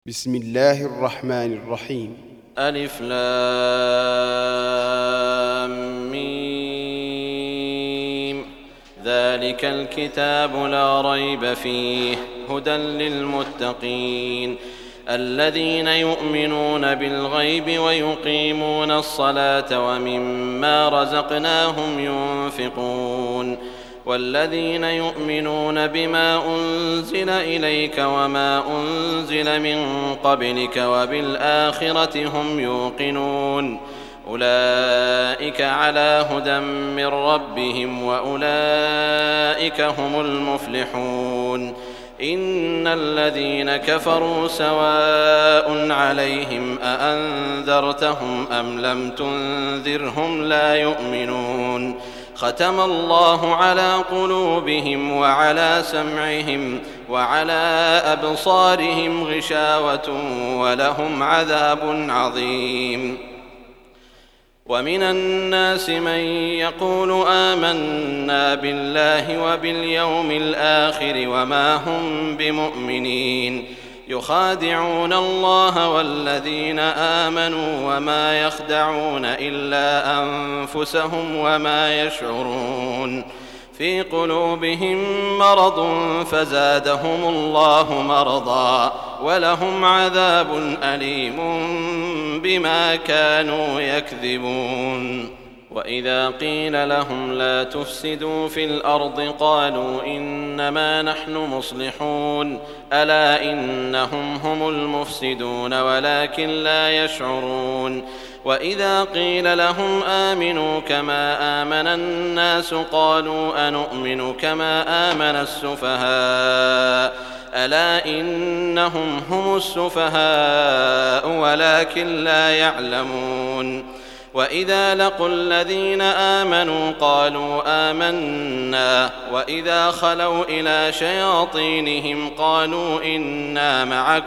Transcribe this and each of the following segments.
بسم الله الرحمن الرحيم. ألف لام ميم. ذلك الكتاب لا ريب فيه هدى للمتقين الذين يؤمنون بالغيب ويقيمون الصلاة ومما رزقناهم ينفقون والذين يؤمنون بما أنزل إليك وما أنزل من قبلك وبالآخرة هم يوقنون أولئك على هدى من ربهم وأولئك هم المفلحون إن الذين كفروا سواء عليهم أأنذرتهم أم لم تنذرهم لا يؤمنون ختم الله على قلوبهم وعلى سمعهم وعلى أبصارهم غشاوة ولهم عذاب عظيم ومن الناس من يقول آمنا بالله وباليوم الآخر وما هم بمؤمنين يخادعون الله والذين آمنوا وما يخدعون إلا أنفسهم وما يشعرون في قلوبهم مرض فزادهم الله مرضا ولهم عذاب أليم بما كانوا يكذبون وإذا قيل لهم لا تفسدوا في الأرض قالوا إنما نحن مصلحون ألا إنهم هم المفسدون ولكن لا يشعرون وإذا قيل لهم آمنوا كما آمن الناس قالوا أنؤمن كما آمن السفهاء ألا إنهم هم السفهاء ولكن لا يعلمون وإذا لقوا الذين آمنوا قالوا آمنا وإذا خلوا إلى شياطينهم قالوا إنا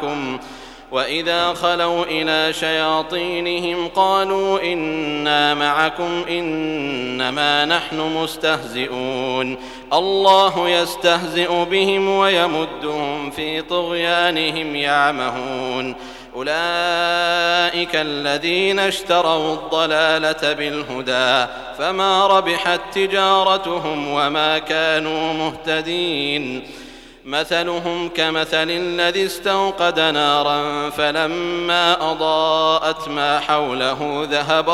معكم إنما نحن مستهزئون الله يستهزئ بهم ويمدهم في طغيانهم يعمهون أولئك الذين اشتروا الضلالة بالهدى فما ربحت تجارتهم وما كانوا مهتدين مثلهم كمثل الذي استوقد نارا فلما أضاءت ما حوله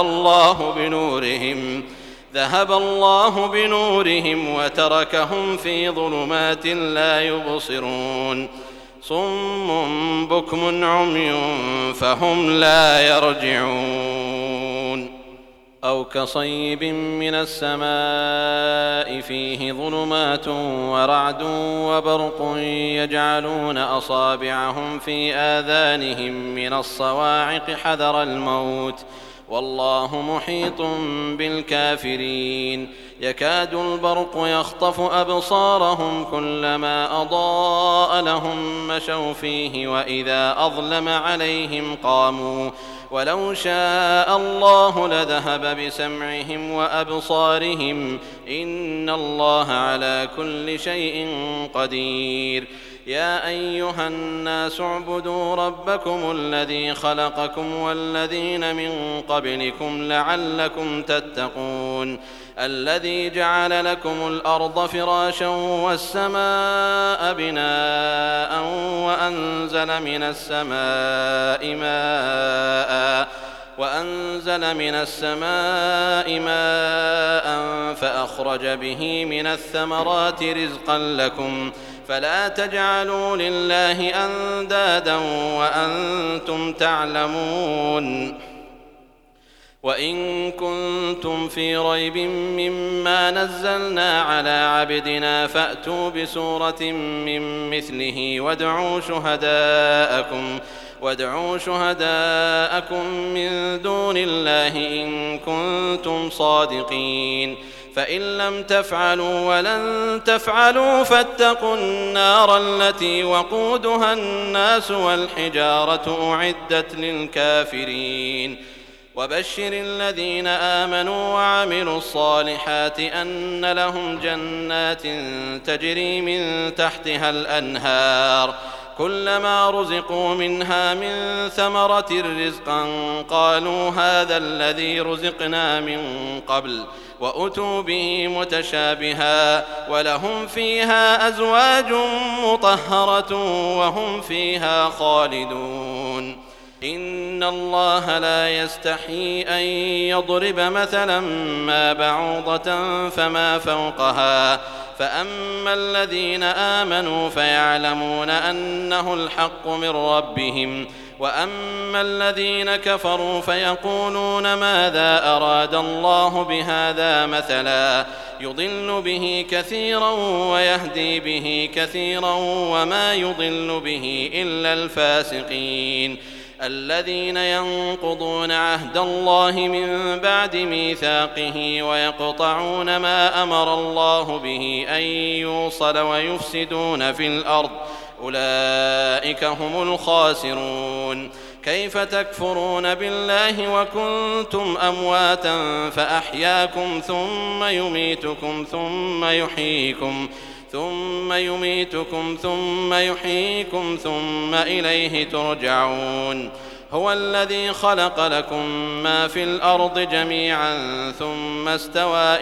ذهب الله بنورهم وتركهم في ظلمات لا يبصرون صم بكم عمي فهم لا يرجعون أو كصيب من السماء فيه ظلمات ورعد وبرق يجعلون أصابعهم في آذانهم من الصواعق حذر الموت والله محيط بالكافرين يكاد البرق يخطف أبصارهم كلما أضاء لهم مشوا فيه وإذا أظلم عليهم قاموا ولو شاء الله لذهب بسمعهم وأبصارهم إن الله على كل شيء قدير يا أيها الناس اعبدوا ربكم الذي خلقكم والذين من قبلكم لعلكم تتقون الذي جعل لكم الأرض فراشا والسماء بناء وأنزل من السماء ماء فأخرج به من الثمرات رزقا لكم فلا تجعلوا لله أندادا وأنتم تعلمون وإن كنتم في ريب مما نزلنا على عبدنا فأتوا بسورة من مثله وادعوا شهداءكم من دون الله إن كنتم صادقين فإن لم تفعلوا ولن تفعلوا فاتقوا النار التي وقودها الناس والحجارة أعدت للكافرين وبشر الذين آمنوا وعملوا الصالحات أن لهم جنات تجري من تحتها الأنهار كلما رزقوا منها من ثمرة رزقا قالوا هذا الذي رزقنا من قبل وأتوا به متشابها ولهم فيها أزواج مطهرة وهم فيها خالدون إن الله لا يستحيي أن يضرب مثلا ما بعوضة فما فوقها فأما الذين آمنوا فيعلمون أنه الحق من ربهم وأما الذين كفروا فيقولون ماذا أراد الله بهذا مثلا يضل به كثيرا ويهدي به كثيرا وما يضل به إلا الفاسقين الذين ينقضون عهد الله من بعد ميثاقه ويقطعون ما أمر الله به أن يوصل ويفسدون في الأرض أولئك هم الخاسرون كيف تكفرون بالله وكنتم أمواتا فأحياكم ثم يميتكم ثم يحييكم ثم إليه ترجعون هو الذي خلق لكم ما في الأرض جميعا ثم استوى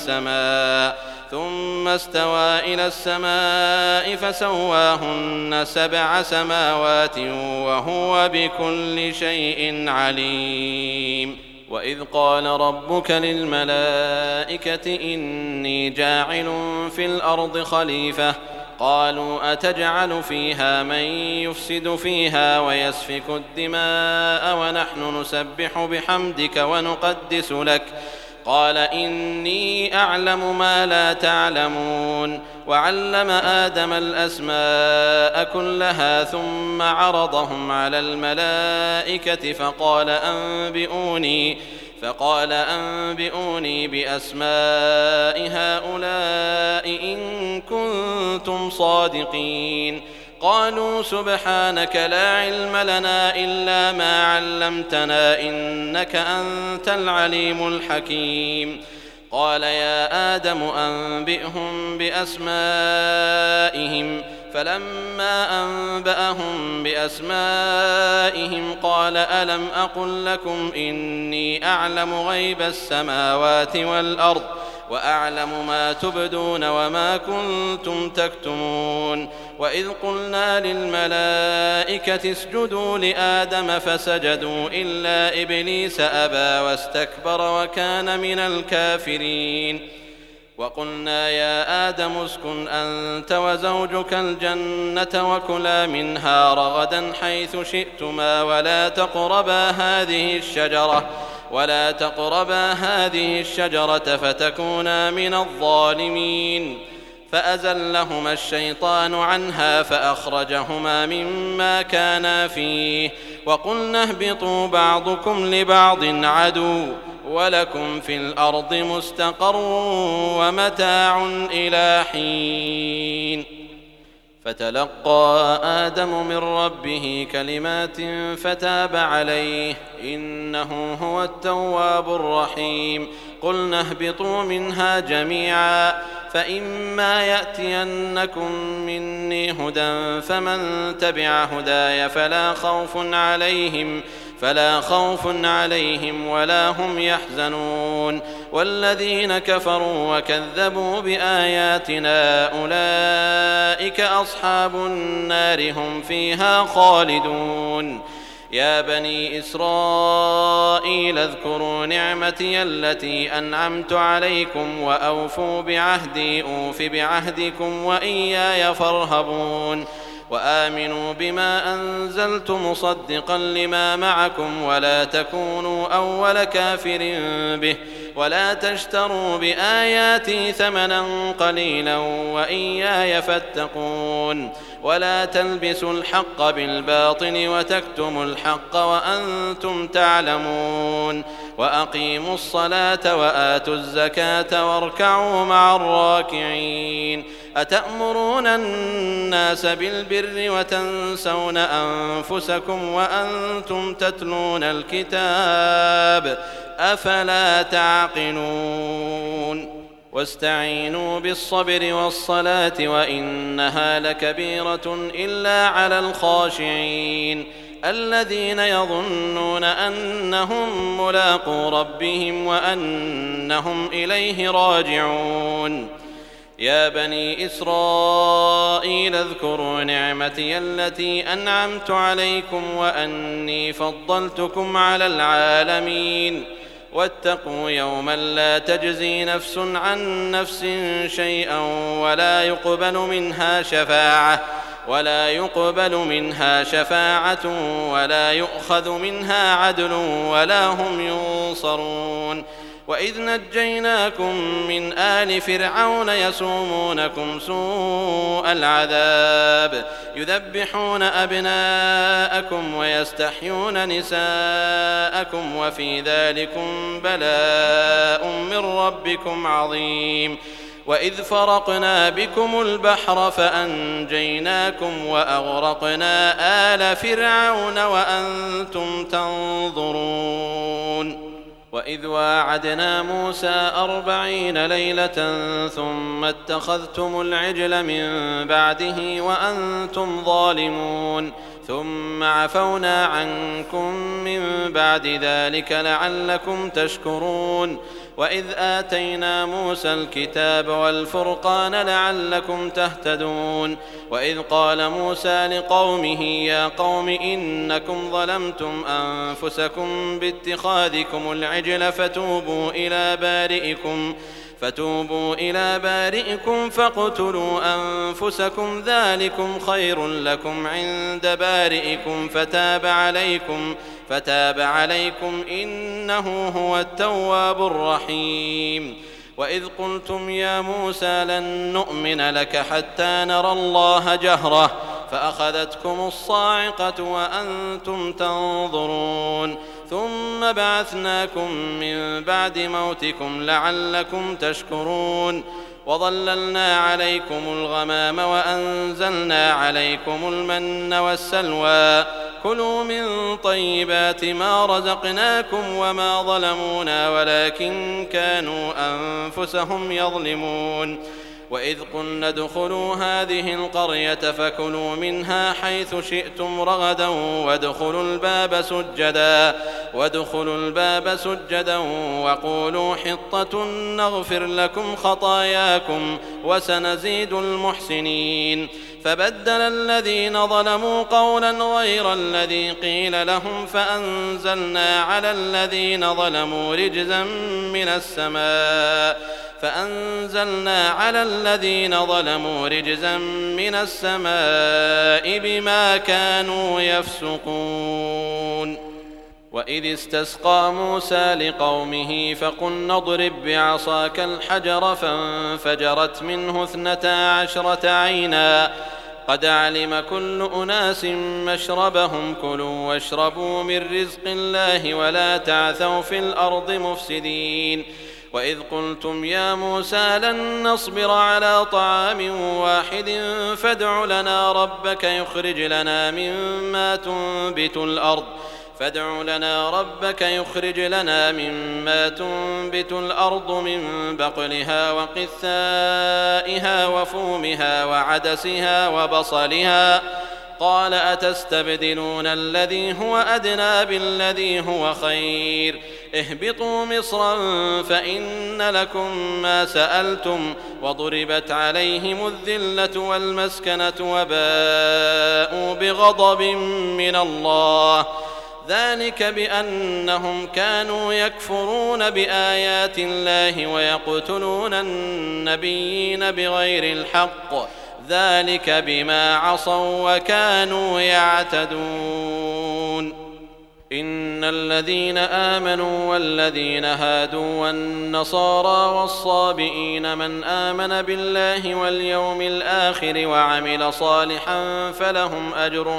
إلى السماء فسواهن 7 سماوات وهو بكل شيء عليم وإذ قال ربك للملائكة إني جاعل في الأرض خليفة قالوا أتجعل فيها من يفسد فيها ويسفك الدماء ونحن نسبح بحمدك ونقدس لك قال إني أعلم ما لا تعلمون وعلم آدم الأسماء كلها ثم عرضهم على الملائكة فقال أنبئوني بأسماء هؤلاء إن كنتم صادقين قالوا سبحانك لا علم لنا إلا ما علمتنا إنك أنت العليم الحكيم قال يا آدم أنبئهم بأسمائهم فلما أنبأهم بأسمائهم قال ألم أقل لكم إني أعلم غيب السماوات والأرض وأعلم ما تبدون وما كنتم تكتمون وإذ قلنا للملائكة اسجدوا لآدم فسجدوا إلا إبليس أبى واستكبر وكان من الكافرين وقلنا يا آدم اسكن أنت وزوجك الجنة وكلا منها رغدا حيث شئتما ولا تقربا هذه الشجرة فتكونا من الظالمين فأزلهما الشيطان عنها فأخرجهما مما كانا فيه وقلنا اهبطوا بعضكم لبعض عدو ولكم في الأرض مستقر ومتاع إلى حين فتلقى آدم من ربه كلمات فتاب عليه إنه هو التواب الرحيم قلنا اهبطوا منها جميعا فإما يأتينكم مني هدى فمن تبع هداي فلا خوف عليهم ولا هم يحزنون والذين كفروا وكذبوا بآياتنا أولئك أصحاب النار هم فيها خالدون يا بني إسرائيل اذكروا نعمتي التي أنعمت عليكم وأوفوا بعهدي أوف بعهدكم وإياي فارهبون وآمنوا بما أنزلت مصدقا لما معكم ولا تكونوا أول كافر به ولا تشتروا بآياتي ثمنا قليلا وإياي فاتقون ولا تلبسوا الحق بالباطل وتكتموا الحق وأنتم تعلمون وأقيموا الصلاة وآتوا الزكاة واركعوا مع الراكعين أتأمرون الناس بالبر وتنسون أنفسكم وأنتم تتلون الكتاب أفلا تعقلون واستعينوا بالصبر والصلاة وإنها لكبيرة إلا على الخاشعين الذين يظنون أنهم ملاقو ربهم وأنهم إليه راجعون. يا بني إسرائيل اذكروا نعمتي التي أنعمت عليكم وأني فضلتكم على العالمين واتقوا يوما لا تجزي نفس عن نفس شيئا ولا يقبل منها شفاعة ولا يؤخذ منها عدل ولا هم ينصرون. وإذ نجيناكم من آل فرعون يسومونكم سوء العذاب يذبحون أبناءكم ويستحيون نساءكم وفي ذلكم بلاء من ربكم عظيم. وإذ فرقنا بكم البحر فأنجيناكم وأغرقنا آل فرعون وأنتم تنظرون. وإذ واعدنا موسى 40 ليلة ثم اتخذتم العجل من بعده وأنتم ظالمون ثم عفونا عنكم من بعد ذلك لعلكم تشكرون. وإذ آتينا موسى الكتاب والفرقان لعلكم تهتدون. وإذ قال موسى لقومه يا قوم إنكم ظلمتم أنفسكم باتخاذكم العجل فتوبوا إلى بارئكم فاقتلوا أنفسكم ذلكم خير لكم عند بارئكم فتاب عليكم إنه هو التواب الرحيم. وإذ قلتم يا موسى لن نؤمن لك حتى نرى الله جهرة فأخذتكم الصاعقة وأنتم تنظرون ثم بعثناكم من بعد موتكم لعلكم تشكرون. وظللنا عليكم الغمام وأنزلنا عليكم المن والسلوى كلوا من طيبات ما رزقناكم وما ظلمونا ولكن كانوا أنفسهم يظلمون. وإذ قلنا ادخلوا هذه القرية فكلوا منها حيث شئتم رغدا وادخلوا الباب سجدا وقولوا حطة نغفر لكم خطاياكم وسنزيد المحسنين. فبدل الذين ظلموا قولا غير الذي قيل لهم فأنزلنا على الذين ظلموا رجزا من السماء بما كانوا يفسقون. وإذ استسقى موسى لقومه فقلنا اضرب بعصاك الحجر فانفجرت منه 12 عينا قد علم كل أناس مشربهم كلوا واشربوا من رزق الله ولا تعثوا في الأرض مفسدين. وإذ قلتم يا موسى لن نصبر على طعام واحد فادع لنا ربك يخرج لنا مما تنبت الأرض من بقلها وقثائها وفومها وعدسها وبصلها قال أتستبدلون الذي هو أدنى بالذي هو خير اهبطوا مصرا فإن لكم ما سألتم وضربت عليهم الذلة والمسكنة وباءوا بغضب من الله ذلك بأنهم كانوا يكفرون بآيات الله ويقتلون النبيين بغير الحق ذلك بما عصوا وكانوا يعتدون. إن الذين آمنوا والذين هادوا والنصارى والصابئين من آمن بالله واليوم الآخر وعمل صالحا فلهم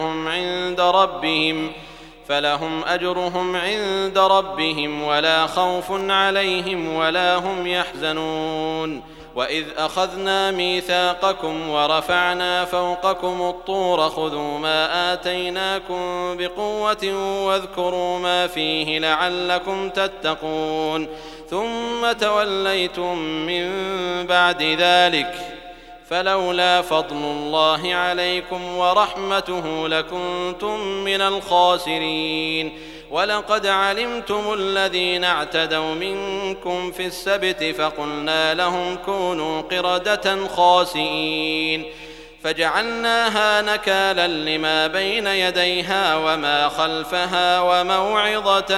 أجرهم عند ربهم ولا خوف عليهم ولا هم يحزنون. وإذ أخذنا ميثاقكم ورفعنا فوقكم الطور خذوا ما آتيناكم بقوة واذكروا ما فيه لعلكم تتقون ثم توليتم من بعد ذلك فلولا فضل الله عليكم ورحمته لكنتم من الخاسرين ولقد علمتم الذين اعتدوا منكم في السبت فقلنا لهم كونوا قردة خاسئين فجعلناها نكالا لما بين يديها وما خلفها وموعظة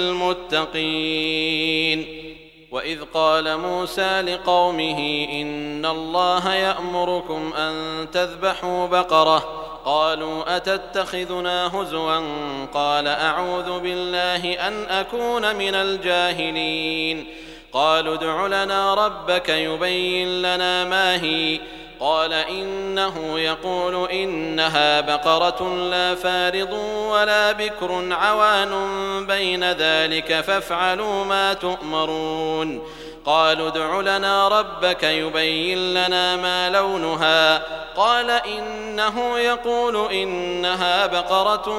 للمتقين. وإذ قال موسى لقومه إن الله يأمركم أن تذبحوا بقرة قالوا أتتخذنا هزوا قال أعوذ بالله أن أكون من الجاهلين قالوا ادع لنا ربك يبين لنا ما هي قال إنه يقول إنها بقرة لا فارض ولا بكر عوان بين ذلك فافعلوا ما تؤمرون قالوا ادع لنا ربك يبين لنا ما لونها قال إنه يقول إنها بقرة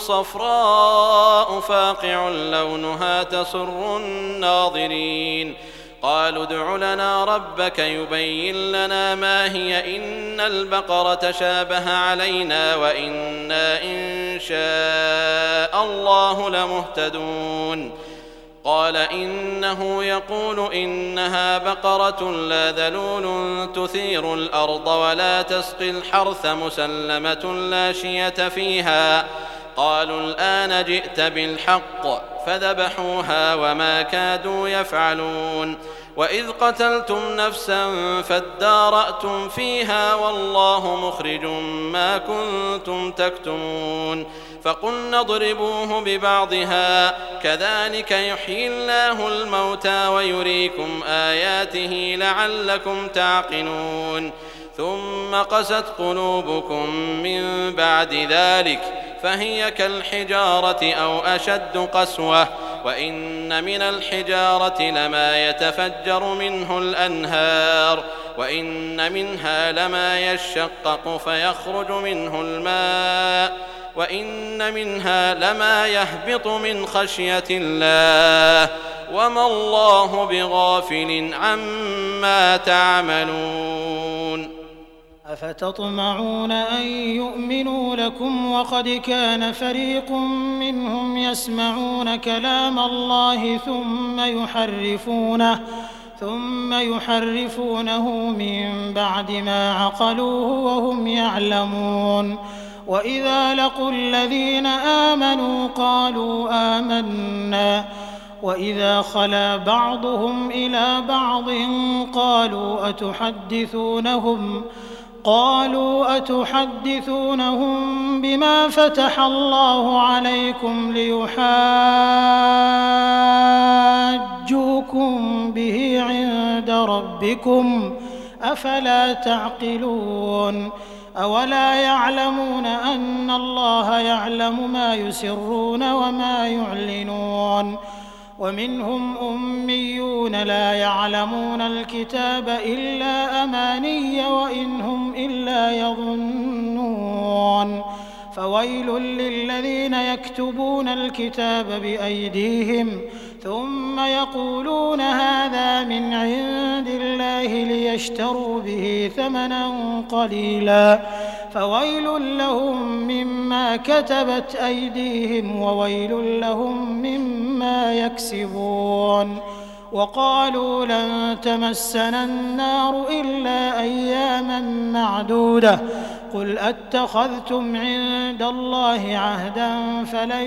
صفراء فاقع لونها تسر الناظرين قالوا ادع لنا ربك يبين لنا ما هي إن البقرة شابه علينا وإنا إن شاء الله لمهتدون قال إنه يقول إنها بقرة لا ذلول تثير الأرض ولا تسقي الحرث مسلمة لا شية فيها قالوا الآن جئت بالحق فذبحوها وما كادوا يفعلون وإذ قتلتم نفسا فادارأتم فيها والله مخرج ما كنتم تكتمون فقلنا اضربوه ببعضها كذلك يحيي الله الموتى ويريكم آياته لعلكم تعقلون ثم قست قلوبكم من بعد ذلك فهي كالحجارة أو أشد قسوة وإن من الحجارة لما يتفجر منه الأنهار وإن منها لما يشقق فيخرج منه الماء وإن منها لما يهبط من خشية الله وما الله بغافل عما تعملون أفتطمعون أن يؤمنوا لكم وقد كان فريق منهم يسمعون كلام الله ثم يحرفونه من بعد ما عقلوه وهم يعلمون وإذا لقوا الذين آمنوا قالوا آمنا وإذا خلا بعضهم إلى بعض قالوا أتحدثونهم بما فتح الله عليكم ليحاجوكم به عند ربكم أفلا تعقلون أولا يعلمون أن الله يعلم ما يسرون وما يعلنون ومنهم أميون لا يعلمون الكتاب إلا أماني وإن هم إلا يظنون فويل للذين يكتبون الكتاب بأيديهم ثم يقولون هذا من عند الله ليشتروا به ثمنا قليلا فويل لهم مما كتبت أيديهم وويل لهم مما يكسبون وقالوا لن تمسنا النار إلا أياما معدودة قل أتخذتم عند الله عهدا فلن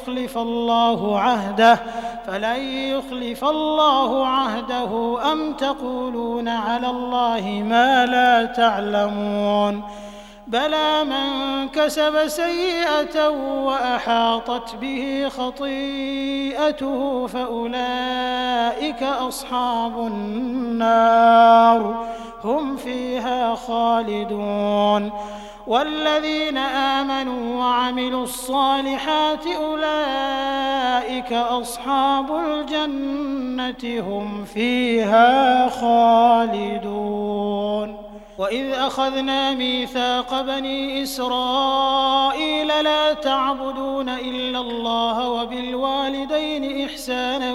يخلف الله عهده أم تقولون على الله ما لا تعلمون بلى من كسب سيئة وأحاطت به خطيئته فأولئك أصحاب النار هم فيها خالدون والذين آمنوا وعملوا الصالحات أولئك أصحاب الجنة هم فيها خالدون. وإذ أخذنا ميثاق بني إسرائيل لا تعبدون إلا الله وبالوالدين إحسانا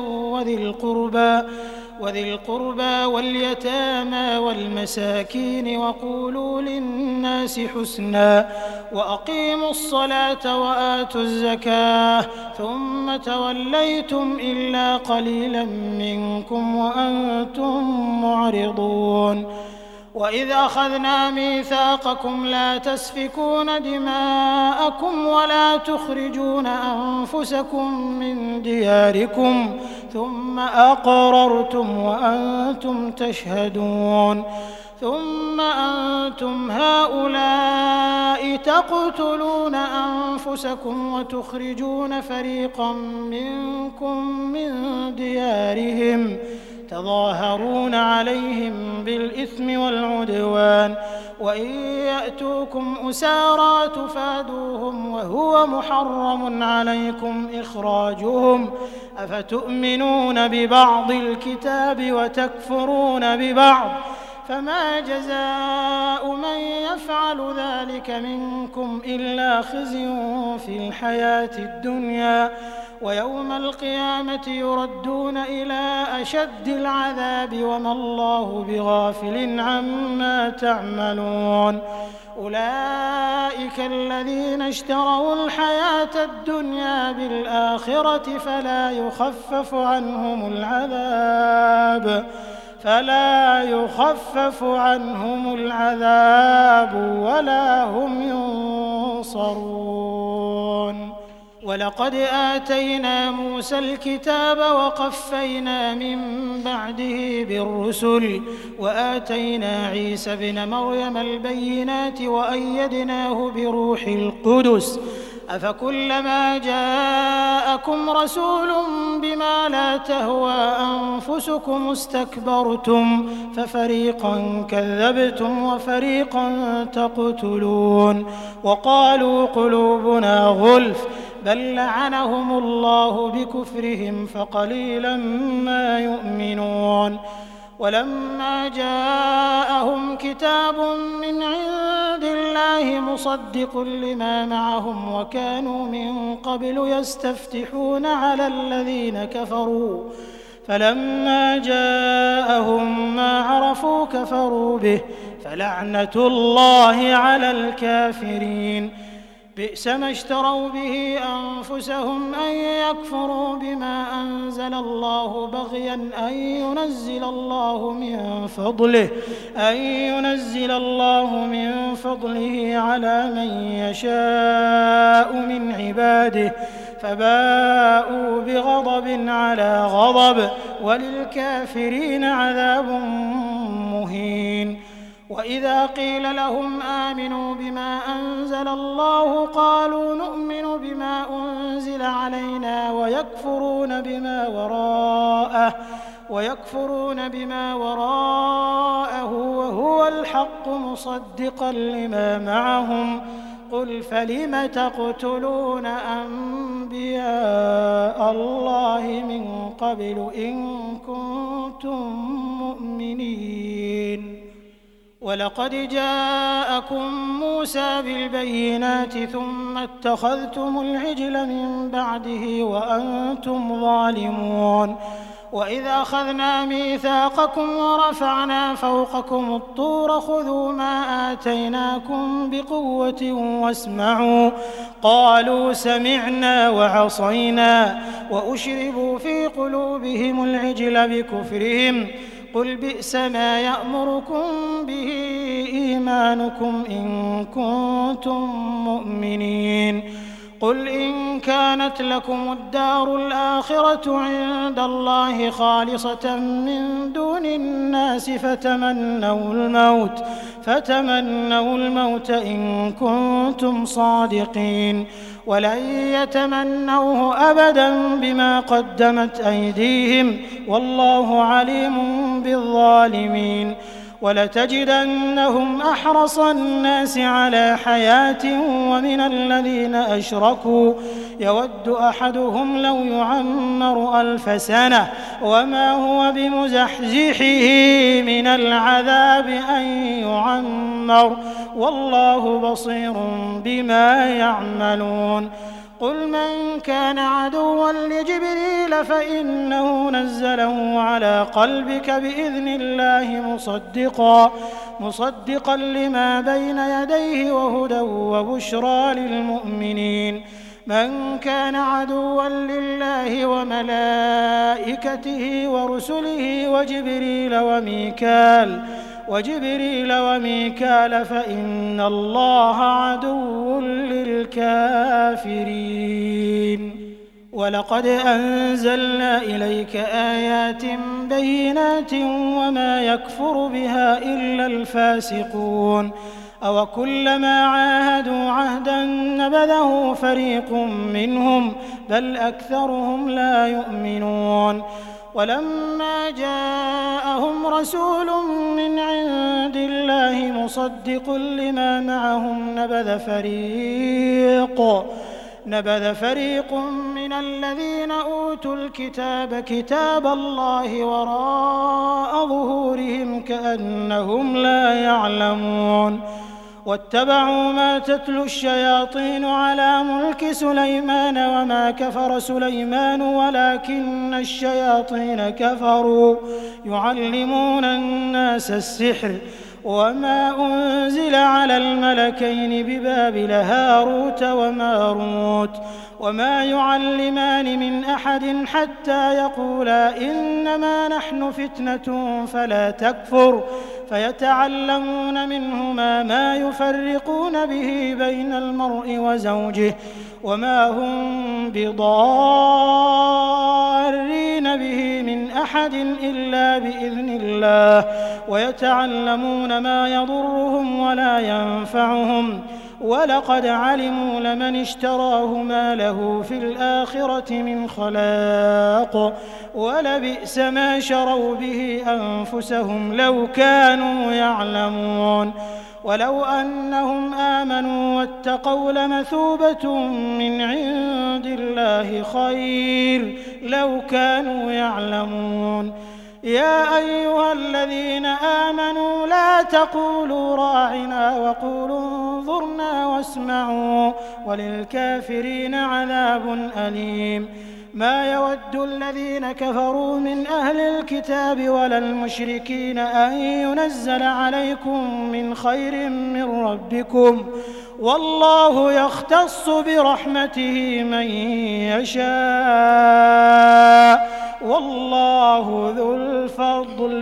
وذي القربى واليتامى والمساكين وقولوا للناس حسنا وأقيموا الصلاة وآتوا الزكاة ثم توليتم إلا قليلا منكم وأنتم معرضون. وإذ أخذنا ميثاقكم لا تسفكون دماءكم ولا تخرجون أنفسكم من دياركم ثم أقررتم وأنتم تشهدون. ثم أنتم هؤلاء تقتلون أنفسكم وتخرجون فريقا منكم من ديارهم تظاهرون عليهم بالإثم والعدوان وإن يأتوكم أسارى تفادوهم وهو محرم عليكم إخراجهم أفتؤمنون ببعض الكتاب وتكفرون ببعض فما جزاء من يفعل ذلك منكم إلا خزي في الحياة الدنيا ويوم القيامة يردون إلى أشد العذاب وما الله بغافل عما تعملون. أولئك الذين اشتروا الحياة الدنيا بالآخرة فلا يخفف عنهم العذاب ولا هم ينصرون. ولقد آتينا موسى الكتاب وقفينا من بعده بالرسل وآتينا عيسى ابن مريم البينات وأيدناه بروح القدس أفكلما جاءكم رسول بما لا تهوى أنفسكم استكبرتم ففريقا كذبتم وفريقا تقتلون. وقالوا قلوبنا غلف بل لعنهم الله بكفرهم فقليلا ما يؤمنون. ولما جاءهم كتاب من عند الله مصدق لما معهم وكانوا من قبل يستفتحون على الذين كفروا فلما جاءهم ما عرفوا كفروا به فلعنة الله على الكافرين. بئس ما اشتروا به أنفسهم أن يكفروا بما أنزل الله بغيا أن ينزل الله من فضله على من يشاء من عباده فباءوا بغضب على غضب وللكافرين عذاب مهين. وإذا قيل لهم آمنوا بما أنزل الله قالوا نؤمن بما أنزل علينا ويكفرون بما وراءه وهو الحق مصدقا لما معهم قل فلم تقتلون أنبياء الله من قبل إن كنتم مؤمنين. ولقد جاءكم موسى بالبينات ثم اتخذتم العجل من بعده وأنتم ظالمون. وإذ أخذنا ميثاقكم ورفعنا فوقكم الطور خذوا ما آتيناكم بقوة واسمعوا قالوا سمعنا وعصينا وأشربوا في قلوبهم العجل بكفرهم قل بئس ما يأمركم به إيمانكم إن كنتم مؤمنين. قل إن كانت لكم الدار الآخرة عند الله خالصة من دون الناس فتمنوا الموت إن كنتم صادقين ولن يتمنوه أبدا بما قدمت أيديهم والله عليم بالظالمين. ولتجدنهم أحرص الناس على حياة ومن الذين أشركوا يود أحدهم لو يعمر 1000 سنة وما هو بمزحزحه من العذاب أن يعمر والله بصير بما يعملون قل من كان عدوا لجبريل فإنه نزله على قلبك بإذن الله مصدقا لما بين يديه وهدى وبشرى للمؤمنين من كان عدوا لله وملائكته ورسله وجبريل وميكال فإن الله عدو للكافرين ولقد أنزلنا إليك آيات بينات وما يكفر بها إلا الفاسقون أوكلما عاهدوا عهدا نبذه فريق منهم بل أكثرهم لا يؤمنون ولما جاءهم رسول من عند الله مصدق لما معهم نبذ فريق من الذين أوتوا الكتاب كتاب الله وراء ظهورهم كأنهم لا يعلمون واتبعوا ما تتلو الشياطين على ملك سليمان وما كفر سليمان ولكن الشياطين كفروا يعلمون الناس السحر وما أنزل على الملكين ببابل هاروت وماروت وما يعلمان من أحد حتى يقولا إنما نحن فتنة فلا تكفر فيتعلمون منهما ما يفرقون به بين المرء وزوجه وما هم بضارين به من أحد إلا بإذن الله ويتعلمون ما يضرهم ولا ينفعهم ولقد علموا لمن اشتراه ما له في الآخرة من خلاق ولبئس ما شروا به أنفسهم لو كانوا يعلمون ولو أنهم آمنوا واتقوا لمثوبة من عند الله خير لو كانوا يعلمون يا أيها الذين آمنوا لا تقولوا راعنا وقولوا انظرنا واسمعوا وللكافرين عذاب أليم ما يود الذين كفروا من أهل الكتاب ولا المشركين أن ينزل عليكم من خير من ربكم والله يختص برحمته من يشاء والله ذو الفضل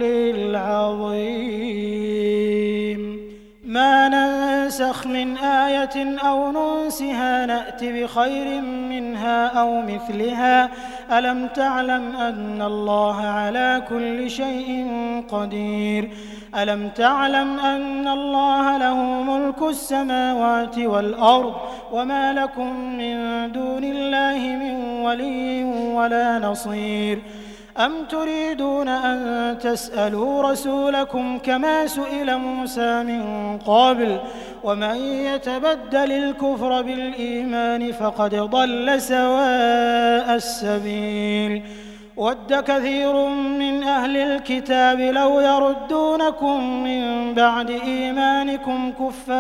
العظيم ما ننسخ من آية أو ننسها نأت بخير منها أو مثلها ألم تعلم أن الله على كل شيء قدير ألم تعلم أن الله له ملك السماوات والأرض وما لكم من دون الله من ولي ولا نصير أم تريدون أن تسألوا رسولكم كما سئل موسى من قبل ومن يتبدل الكفر بالإيمان فقد ضل سواء السبيل ود كثير من أهل الكتاب لو يردونكم من بعد إيمانكم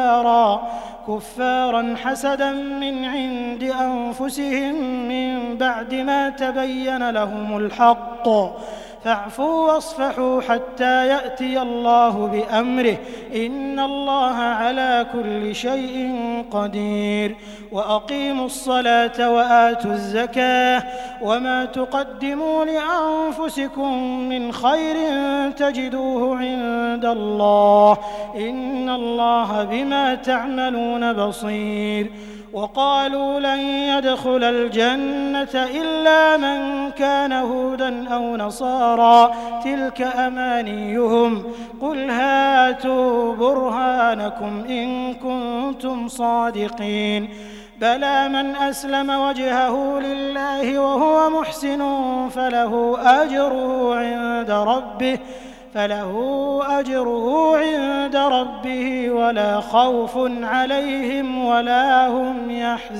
كفارا حسدا من عند أنفسهم من بعد ما تبين لهم الحق فاعفوا واصفحوا حتى يأتي الله بأمره إن الله على كل شيء قدير وأقيموا الصلاة وآتوا الزكاة وما تقدموا لأنفسكم من خير تجدوه عند الله إن الله بما تعملون بصير وقالوا لن يدخل الجنة إلا من كان هودا أو نصارى تلك أمانيهم قل هاتوا برهانكم إن كنتم صادقين بلى من أسلم وجهه لله وهو محسن فله أجره عند ربه فله أجره عند ربه ولا خوف عليهم ولا هم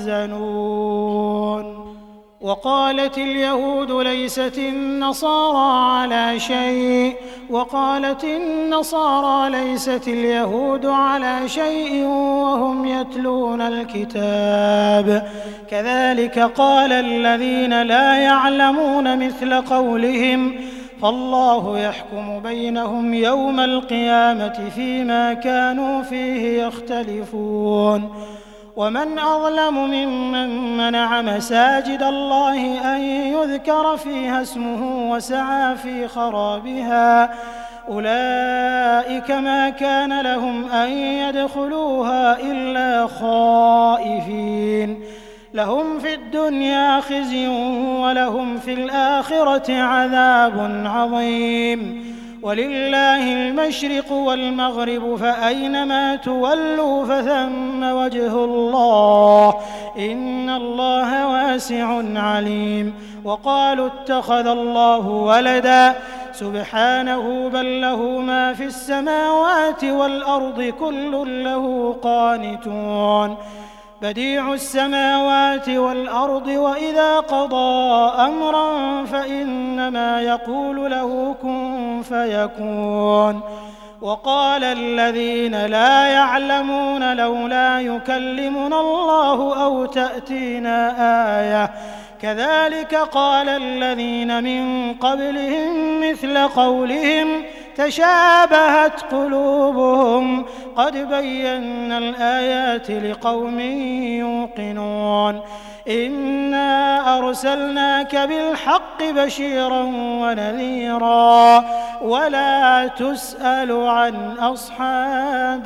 يحزنون. وقالت اليهود ليست النصارى على شيء وقالت النصارى ليست اليهود على شيء وهم يتلون الكتاب كذلك قال الذين لا يعلمون مثل قولهم فالله يحكم بينهم يوم القيامة فيما كانوا فيه يختلفون. ومن أظلم ممن منع مساجد الله أن يذكر فيها اسمه وسعى في خرابها أولئك ما كان لهم أن يدخلوها إلا خائفين لهم في الدنيا خزي ولهم في الآخرة عذاب عظيم. ولله المشرق والمغرب فأينما تولوا فثم وجه الله إن الله واسع عليم. وقالوا اتخذ الله ولدا سبحانه بل له ما في السماوات والأرض كل له قانتون بديع السماوات والأرض وإذا قضى أمرا فإنما يقول له كن فيكون. وقال الذين لا يعلمون لولا يكلمنا الله أو تأتينا آية كذلك قال الذين من قبلهم مثل قولهم تشابهت قلوبهم قد بينا الآيات لقوم يوقنون. إنا أرسلناك بالحق بشيرا ونذيرا ولا تسأل عن أصحاب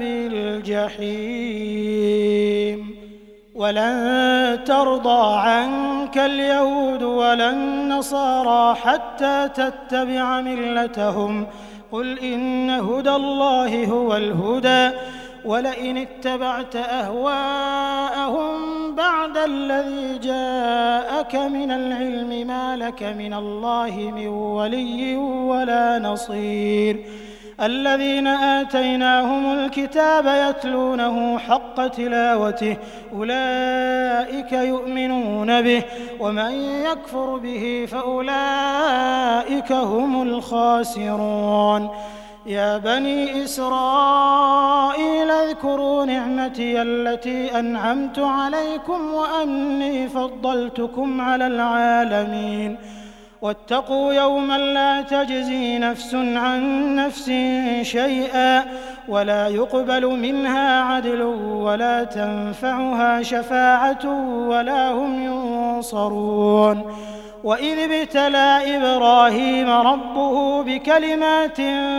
الجحيم. ولن ترضى عنك اليهود ولا النصارى حتى تتبع ملتهم قل إن هدى الله هو الهدى ولئن اتبعت أهواءهم بعد الذي جاءك من العلم ما لك من الله من ولي ولا نصير. الذين آتيناهم الكتاب يتلونه حق تلاوته أولئك يؤمنون به ومن يكفر به فأولئك هم الخاسرون. يا بني إسرائيل اذكروا نعمتي التي أنعمت عليكم وأني فضلتكم على العالمين. واتقوا يوما لا تجزي نفس عن نفس شيئا ولا يقبل منها عدل ولا تنفعها شفاعة ولا هم ينصرون. وإذ ابتلى إبراهيم ربه بكلمات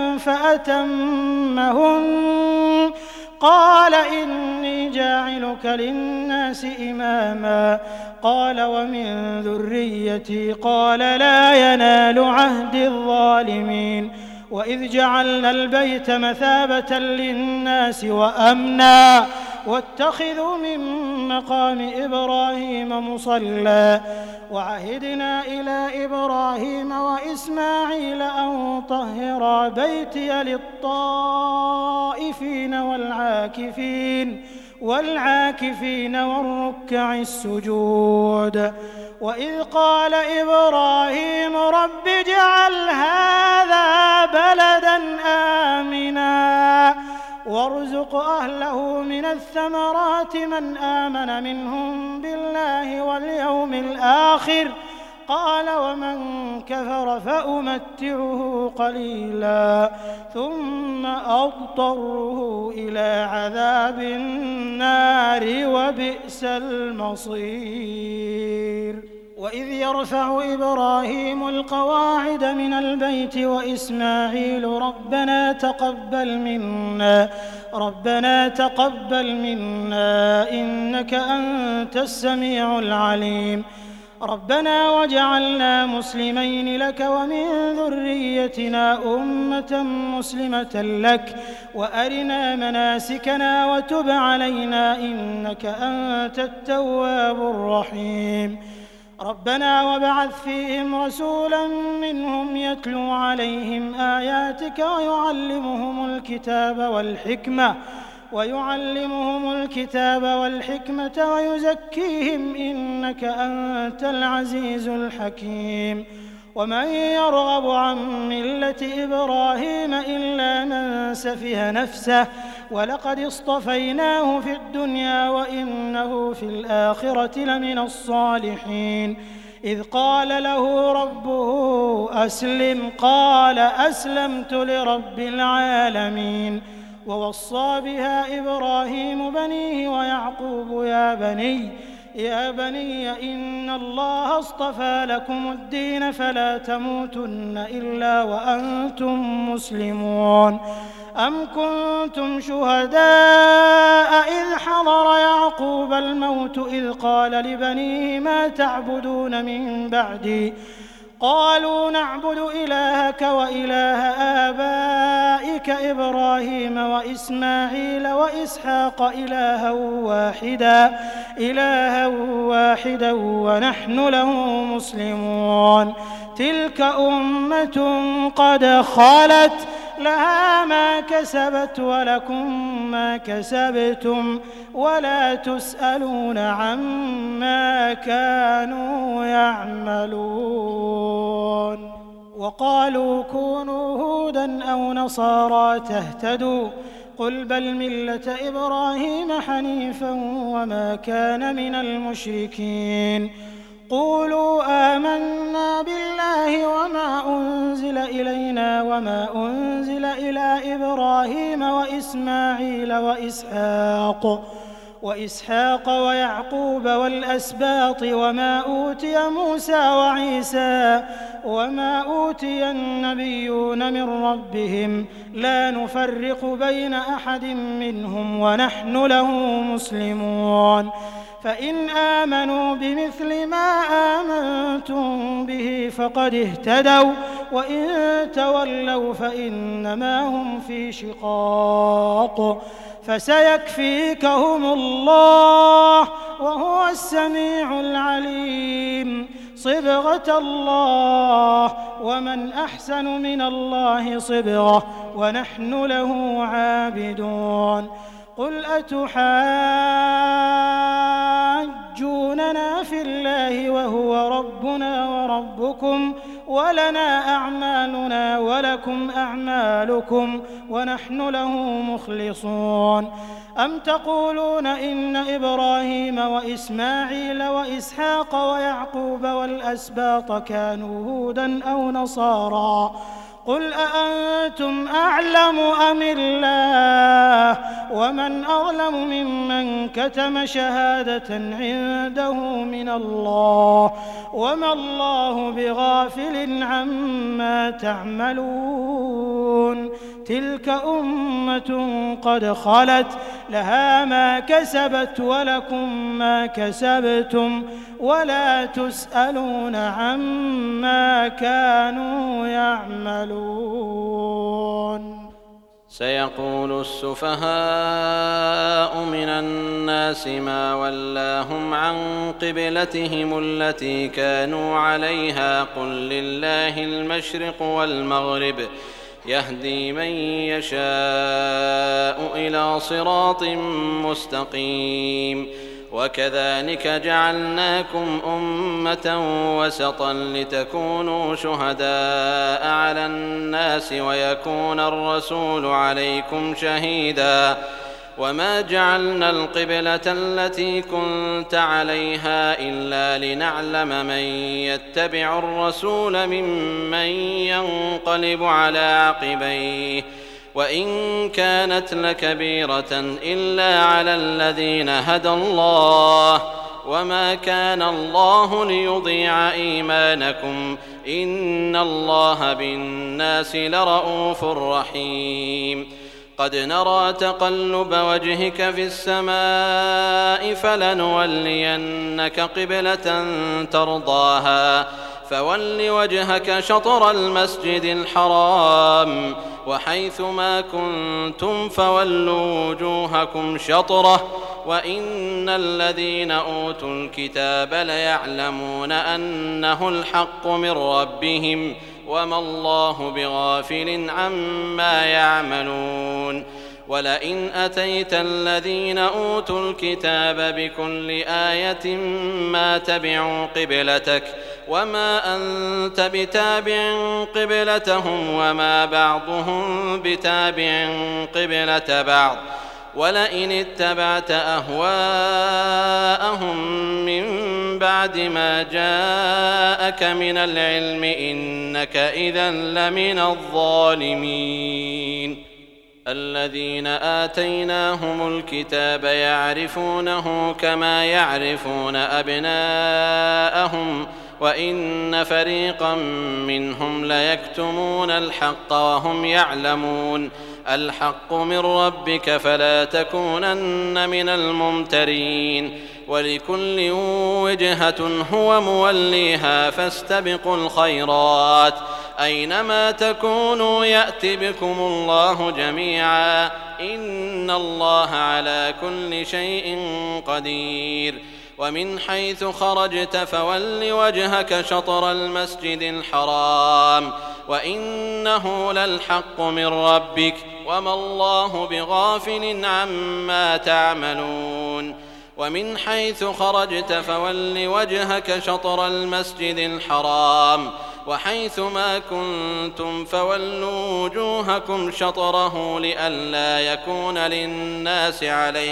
فأتمهن قال إني جاعلك للناس إماما قال ومن ذريتي قال لا ينال عهد الظالمين. وإذ جعلنا البيت مثابة للناس وأمنا واتخذوا من مقام إبراهيم مصلى وعهدنا إلى إبراهيم وإسماعيل أن طهرا بيتي للطائفين والعاكفين والركع السجود. وإذ قال إبراهيم رب اجعل هذا بلدا آمنا وارزق أهله من الثمرات من آمن منهم بالله واليوم الآخر قال ومن كفر فأمتعه قليلا ثم أضطره إلى عذاب النار وبئس المصير. وإذ يرفع إبراهيم القواعد من البيت وإسماعيل ربنا تقبل منا إنك أنت السميع العليم. ربنا واجعلنا مسلمين لك ومن ذريتنا أمة مسلمة لك وأرنا مناسكنا وتب علينا إنك أنت التواب الرحيم. ربنا وابعث فيهم رسولا منهم يتلو عليهم آياتك ويعلمهم الكتاب والحكمة ويزكيهم إنك أنت العزيز الحكيم. ومن يرغب عن ملة إبراهيم إلا من سفه نفسه ولقد اصطفيناه في الدنيا وإنه في الآخرة لمن الصالحين. إذ قال له ربه أسلم قال أسلمت لرب العالمين. ووصى بها إبراهيم بنيه ويعقوب يا بني إن الله اصطفى لكم الدين فلا تموتن إلا وأنتم مسلمون. أم كنتم شهداء إذ حضر يعقوب الموت إذ قال لبنيه ما تعبدون من بعدي قالوا نعبد إلهك وإله آبائك إبراهيم وإسماعيل وإسحاق إلها واحدا ونحن له مسلمون. تلك أمة قد خلت لها ما كسبت ولكم ما كسبتم ولا تسألون عما كانوا يعملون. وقالوا كونوا هودا أو نصارى تهتدوا قل بل ملة إبراهيم حنيفا وما كان من المشركين. قولوا آمنا بالله وما أنزل إلينا وما أنزل إلى إبراهيم وإسماعيل وإسحاق ويعقوب والأسباط وما أوتي موسى وعيسى وما أوتي النبيون من ربهم لا نفرق بين أحد منهم ونحن له مسلمون. فإن آمنوا بمثل ما آمنتم به فقد اهتدوا وإن تولوا فإنما هم في شقاق فسيكفيكهم الله وهو السميع العليم. صبغة الله ومن أحسن من الله صبغة ونحن له عابدون. قل أتحاجوننا في الله وهو ربنا وربكم ولنا أعمالنا ولكم أعمالكم ونحن له مخلصون. أم تقولون إن إبراهيم وإسماعيل وإسحاق ويعقوب والأسباط كانوا هودا أو نصارى قل أأنتم أعلم أم الله ومن أظلم ممن كتم شهادة عنده من الله وما الله بغافل عما تعملون. تلك أمة قد خلت لها ما كسبت ولكم ما كسبتم ولا تسألون عما كانوا يعملون. سيقول السفهاء من الناس ما ولاهم عن قبلتهم التي كانوا عليها قل لله المشرق والمغرب يهدي من يشاء إلى صراط مستقيم. وكذلك جعلناكم أمة وسطا لتكونوا شهداء على الناس ويكون الرسول عليكم شهيدا. وما جعلنا القبلة التي كنت عليها إلا لنعلم من يتبع الرسول ممن ينقلب على عقبيه وإن كانت لكبيرة إلا على الذين هدى الله وما كان الله ليضيع إيمانكم إن الله بالناس لرءوف رحيم. قد نرى تقلب وجهك في السماء فلنولينك قبلة ترضاها فول وجهك شطر المسجد الحرام وحيث ما كنتم فولوا وجوهكم شطره وإن الذين أوتوا الكتاب ليعلمون أنه الحق من ربهم وما الله بغافل عما يعملون ولئن أتيت الذين أوتوا الكتاب بكل آية ما تبعوا قبلتك وما أنت بتابع قبلتهم وما بعضهم بتابع قبلة بعض ولئن اتبعت أهواءهم من بعد ما جاءك من العلم إنك إذا لمن الظالمين الذين آتيناهم الكتاب يعرفونه كما يعرفون أبناءهم وإن فريقا منهم ليكتمون الحق وهم يعلمون الحق من ربك فلا تكونن من الممترين ولكل وجهة هو موليها فاستبقوا الخيرات أينما تكونوا يأت بكم الله جميعا إن الله على كل شيء قدير ومن حيث خرجت فول وجهك شطر المسجد الحرام وإنه للحق من ربك وما الله بغافل عما تعملون ومن حيث خرجت فول وجهك شطر المسجد الحرام وحيث ما كنتم فولوا وجوهكم شطره لئلا يكون للناس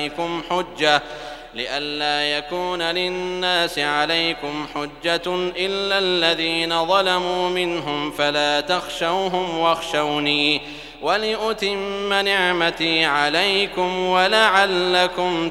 عليكم حجة إلا الذين ظلموا منهم فلا تخشوهم واخشوني ولأتم نعمتي عليكم ولعلكم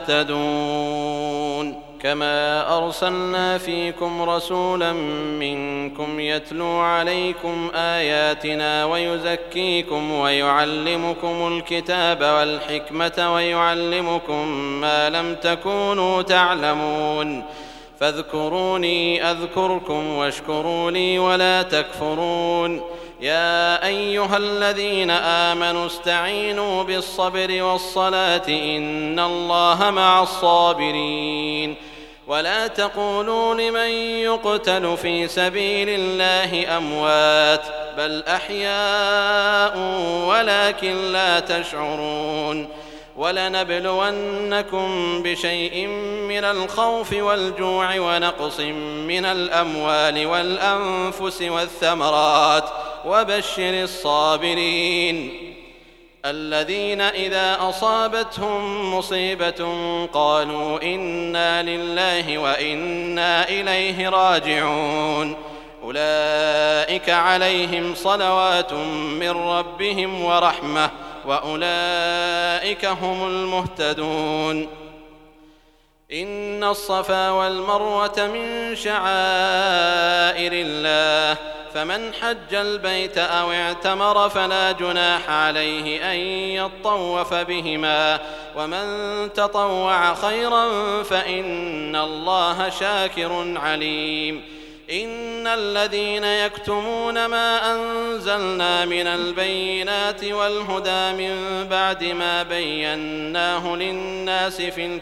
تهتدون كما أرسلنا فيكم رسولا منكم يتلو عليكم آياتنا ويزكيكم ويعلمكم الكتاب والحكمة ويعلمكم ما لم تكونوا تعلمون فاذكروني أذكركم واشكروا لي ولا تكفرون يا أيها الذين آمنوا استعينوا بالصبر والصلاة إن الله مع الصابرين ولا تقولوا لمن يقتل في سبيل الله أموات بل أحياء ولكن لا تشعرون ولنبلونكم بشيء من الخوف والجوع ونقص من الأموال والأنفس والثمرات وبشر الصابرين الذين إذا أصابتهم مصيبة قالوا إنا لله وإنا إليه راجعون أولئك عليهم صلوات من ربهم ورحمة وأولئك هم المهتدون إن الصفا والمروة من شعائر الله فمن حج البيت أو اعتمر فلا جناح عليه أن يطوف بهما ومن تطوع خيرا فإن الله شاكر عليم إن الذين يكتمون ما أنزلنا من البينات والهدى من بعد ما بيناه للناس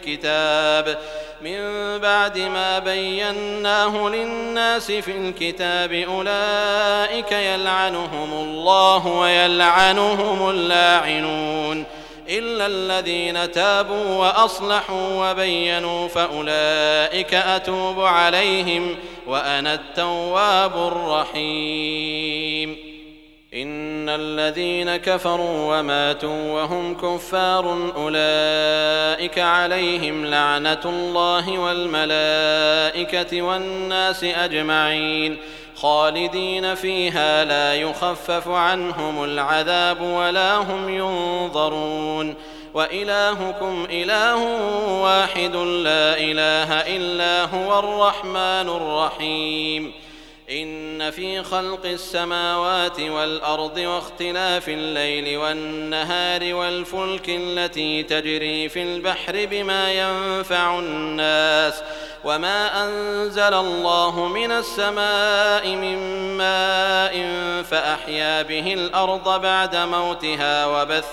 في الكتاب أولئك يلعنهم الله ويلعنهم اللاعنون إلا الذين تابوا وأصلحوا وبينوا فأولئك أتوب عليهم وأنا التواب الرحيم إن الذين كفروا وماتوا وهم كفار أولئك عليهم لعنة الله والملائكة والناس أجمعين خالدين فيها لا يخفف عنهم العذاب ولا هم ينظرون وإلهكم إله واحد لا إله إلا هو الرحمن الرحيم إن في خلق السماوات والأرض واختلاف الليل والنهار والفلك التي تجري في البحر بما ينفع الناس وما أنزل الله من السماء من ماء فأحيا به الأرض بعد موتها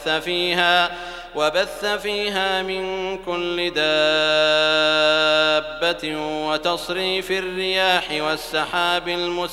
وبث فيها من كل دابة وتصريف الرياح والسحاب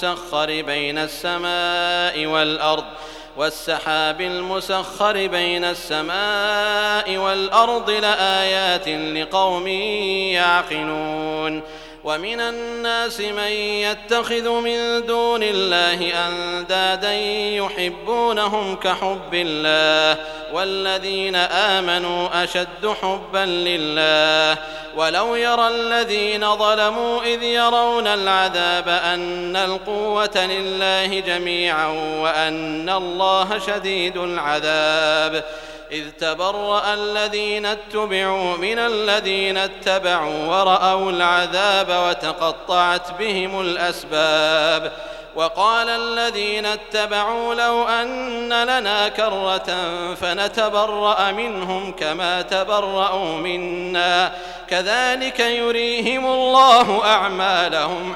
المسخر بين السماء والأرض لآيات لقوم يعقلون ومن الناس من يتخذ من دون الله أندادا يحبونهم كحب الله والذين آمنوا أشد حبا لله ولو يرى الذين ظلموا إذ يرون العذاب أن القوة لله جميعا وأن الله شديد العذاب إذ تبرأ الذين اتبعوا من الذين اتبعوا ورأوا العذاب وتقطعت بهم الأسباب وقال الذين اتبعوا لو أن لنا كرة فنتبرأ منهم كما تبرأوا منا كذلك يريهم الله أعمالهم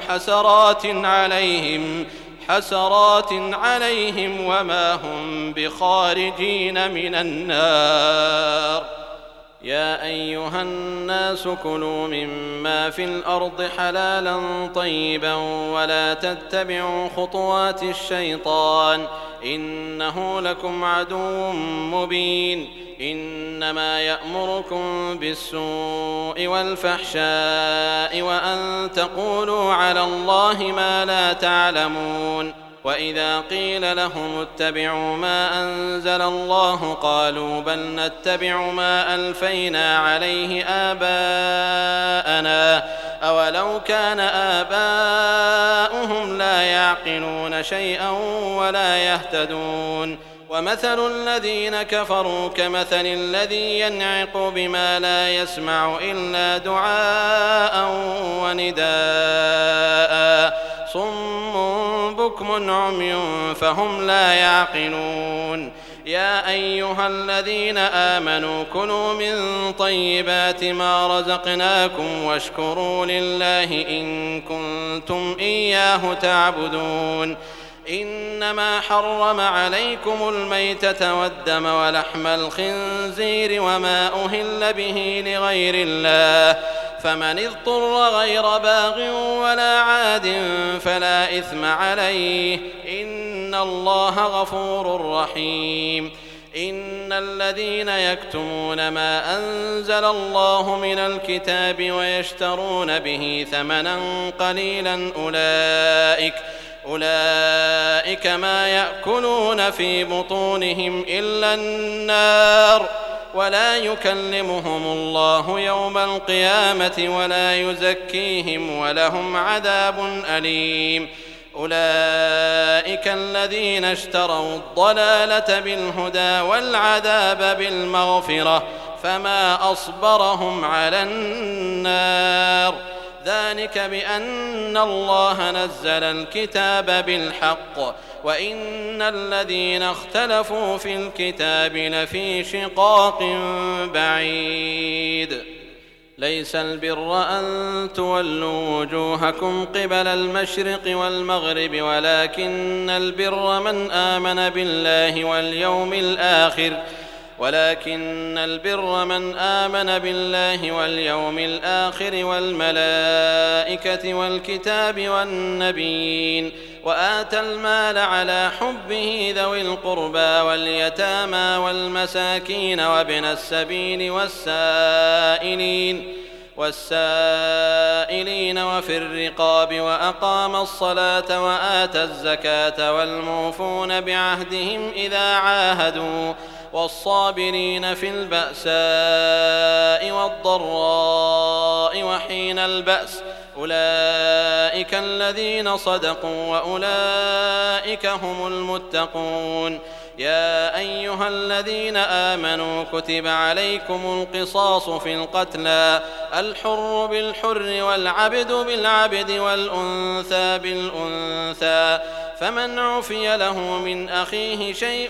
حسرات عليهم وما هم بخارجين من النار يا أيها الناس كلوا مما في الأرض حلالا طيبا ولا تتبعوا خطوات الشيطان إنه لكم عدو مبين إنما يأمركم بالسوء والفحشاء وأن تقولوا على الله ما لا تعلمون وإذا قيل لهم اتبعوا ما أنزل الله قالوا بل نتبع ما ألفينا عليه آباءنا أولو كان آباؤهم لا يعقلون شيئا ولا يهتدون ومثل الذين كفروا كمثل الذي ينعق بما لا يسمع إلا دعاء ونداء صم بكم عمي فهم لا يعقلون يا أيها الذين آمنوا كلوا من طيبات ما رزقناكم واشكروا لله إن كنتم إياه تعبدون إنما حرم عليكم الميتة والدم ولحم الخنزير وما أهل به لغير الله فمن اضطر غير باغ ولا عاد فلا إثم عليه إن الله غفور رحيم إن الذين يكتمون ما أنزل الله من الكتاب ويشترون به ثمنا قليلا أولئك ما يأكلون في بطونهم إلا النار ولا يكلمهم الله يوم القيامة ولا يزكيهم ولهم عذاب أليم أولئك الذين اشتروا الضلالة بالهدى والعذاب بالمغفرة فما أصبرهم على النار ذلك بأن الله نزل الكتاب بالحق وإن الذين اختلفوا في الكتاب لفي شقاق بعيد ليس البر أن تولوا وجوهكم قبل المشرق والمغرب ولكن البر من آمن بالله واليوم الآخر والملائكة والكتاب والنبيين وآتى المال على حبه ذوي القربى واليتامى والمساكين وابن السبيل والسائلين وفي الرقاب وأقام الصلاة وآتى الزكاة والموفون بعهدهم إذا عاهدوا والصابرين في البأساء والضراء وحين البأس أولئك الذين صدقوا وأولئك هم المتقون يا أيها الذين آمنوا كتب عليكم القصاص في القتلى الحر بالحر والعبد بالعبد والأنثى بالأنثى فمن عفي له من أخيه شيء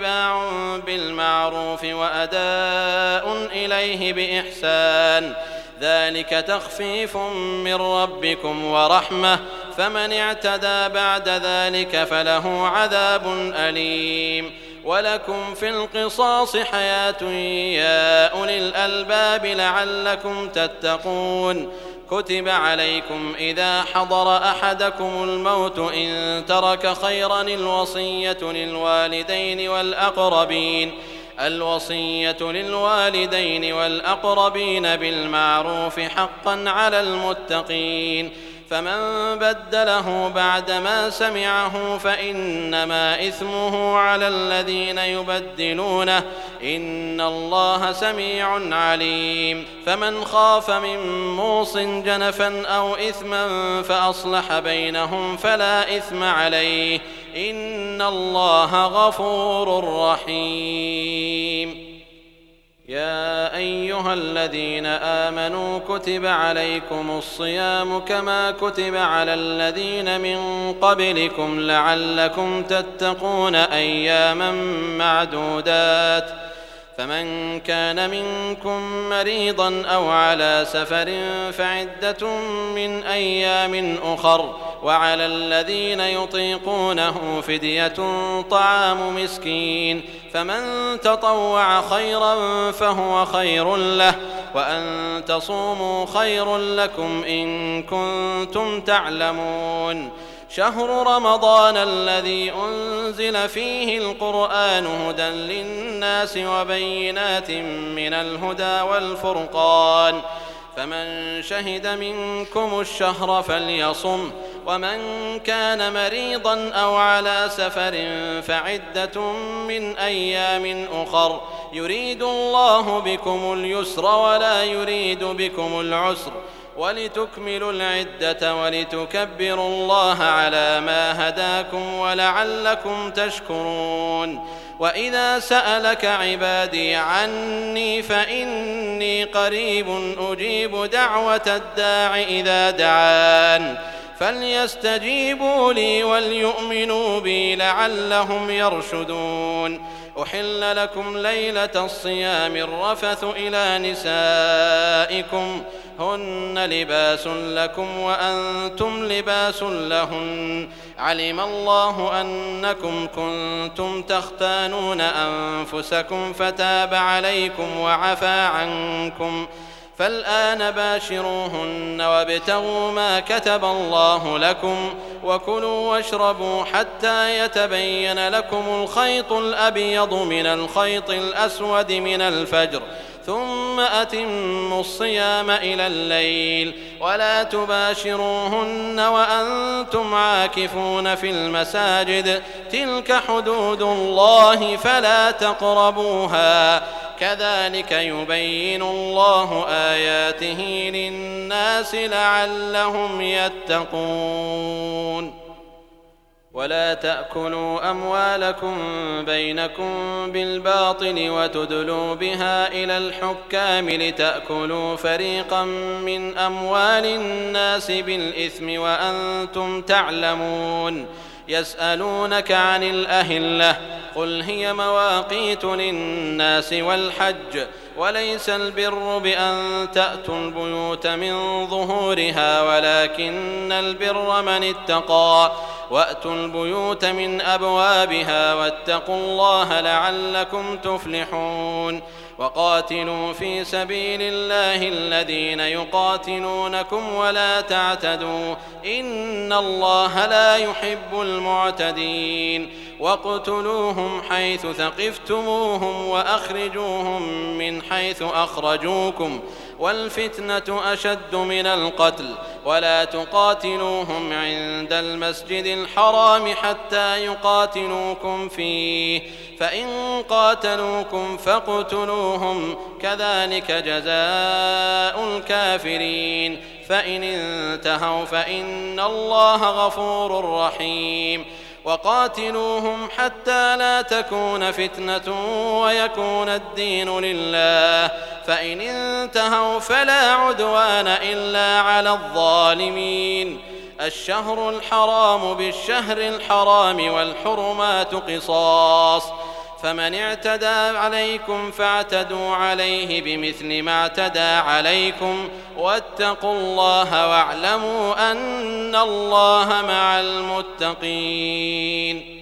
فاتباع بالمعروف وأداء إليه بإحسان ذلك تخفيف من ربكم ورحمة فمن اعتدى بعد ذلك فله عذاب أليم ولكم في القصاص حياة يا أولي الألباب لعلكم تتقون كتب عليكم إذا حضر أحدكم الموت إن ترك خيرا الوصية للوالدين والأقربين بالمعروف حقا على المتقين فمن بدله بعدما سمعه فإنما إثمه على الذين يبدلونه إن الله سميع عليم فمن خاف من موص جنفا أو إثما فأصلح بينهم فلا إثم عليه إن الله غفور رحيم يا أيها الذين آمنوا كتب عليكم الصيام كما كتب على الذين من قبلكم لعلكم تتقون أياما معدودات فمن كان منكم مريضا أو على سفر فعدة من أيام أخر وعلى الذين يطيقونه فدية طعام مسكين فمن تطوع خيرا فهو خير له وأن تصوموا خير لكم إن كنتم تعلمون شهر رمضان الذي أنزل فيه القرآن هدى للناس وبينات من الهدى والفرقان فمن شهد منكم الشهر فليصم ومن كان مريضا أو على سفر فعدة من أيام أخر يريد الله بكم اليسر ولا يريد بكم العسر ولتكملوا العدة ولتكبروا الله على ما هداكم ولعلكم تشكرون وإذا سألك عبادي عني فإني قريب أجيب دعوة الداع إذا دعان فليستجيبوا لي وليؤمنوا بي لعلهم يرشدون أحل لكم ليلة الصيام الرفث إلى نسائكم هن لباس لكم وأنتم لباس لهن علم الله أنكم كنتم تختانون أنفسكم فتاب عليكم وعفى عنكم فالآن باشروهن وابتغوا ما كتب الله لكم وكلوا واشربوا حتى يتبين لكم الخيط الأبيض من الخيط الأسود من الفجر ثم أتموا الصيام إلى الليل ولا تباشروهن وأنتم عاكفون في المساجد تلك حدود الله فلا تقربوها كذلك يبين الله آياته للناس لعلهم يتقون ولا تأكلوا أموالكم بينكم بالباطل وتدلوا بها إلى الحكام لتأكلوا فريقا من أموال الناس بالإثم وأنتم تعلمون يسألونك عن الأهلة قل هي مواقيت للناس والحج وليس البر بأن تأتوا البيوت من ظهورها ولكن البر من اتقى وأتوا البيوت من أبوابها واتقوا الله لعلكم تفلحون وقاتلوا في سبيل الله الذين يقاتلونكم ولا تعتدوا إن الله لا يحب المعتدين واقتلوهم حيث ثقفتموهم وأخرجوهم من حيث أخرجوكم والفتنة أشد من القتل ولا تقاتلوهم عند المسجد الحرام حتى يقاتلوكم فيه فإن قاتلوكم فاقتلوهم كذلك جزاء الكافرين فإن انتهوا فإن الله غفور رحيم وقاتلوهم حتى لا تكون فتنة ويكون الدين لله فإن انتهوا فلا عدوان إلا على الظالمين الشهر الحرام بالشهر الحرام والحرمات قصاص فمن اعتدى عليكم فاعتدوا عليه بمثل ما اعتدى عليكم واتقوا الله واعلموا أن الله مع المتقين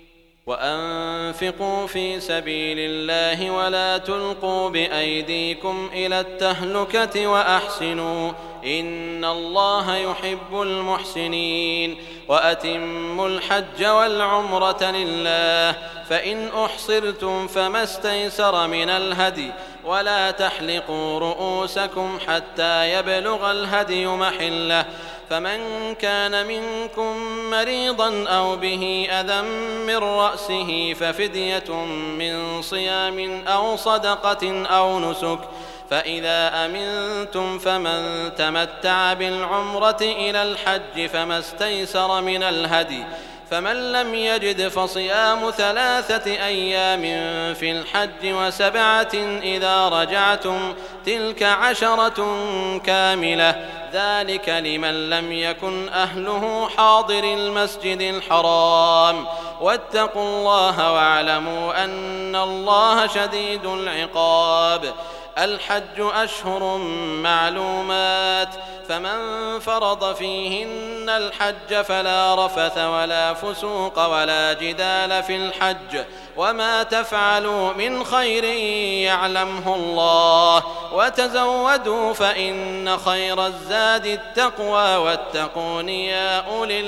وأنفقوا في سبيل الله ولا تلقوا بأيديكم إلى التهلكة وأحسنوا إن الله يحب المحسنين وأتموا الحج والعمرة لله فإن أحصرتم فما استيسر من الهدي ولا تحلقوا رؤوسكم حتى يبلغ الهدي محله فمن كان منكم مريضا أو به أذى من رأسه ففدية من صيام أو صدقة أو نسك فإذا أمنتم فمن تمتع بالعمرة إلى الحج فما استيسر من الهدي فمن لم يجد فصيام 3 أيام في الحج و7 إذا رجعتم تلك 10 كاملة ذلك لمن لم يكن أهله حاضر المسجد الحرام واتقوا الله واعلموا أن الله شديد العقاب الحج أشهر معلومات فمن فرض فيهن الحج فلا رفث ولا فسوق ولا جدال في الحج وما تفعلوا من خير يعلمه الله وتزودوا فإن خير الزاد التقوى واتقون يا أولي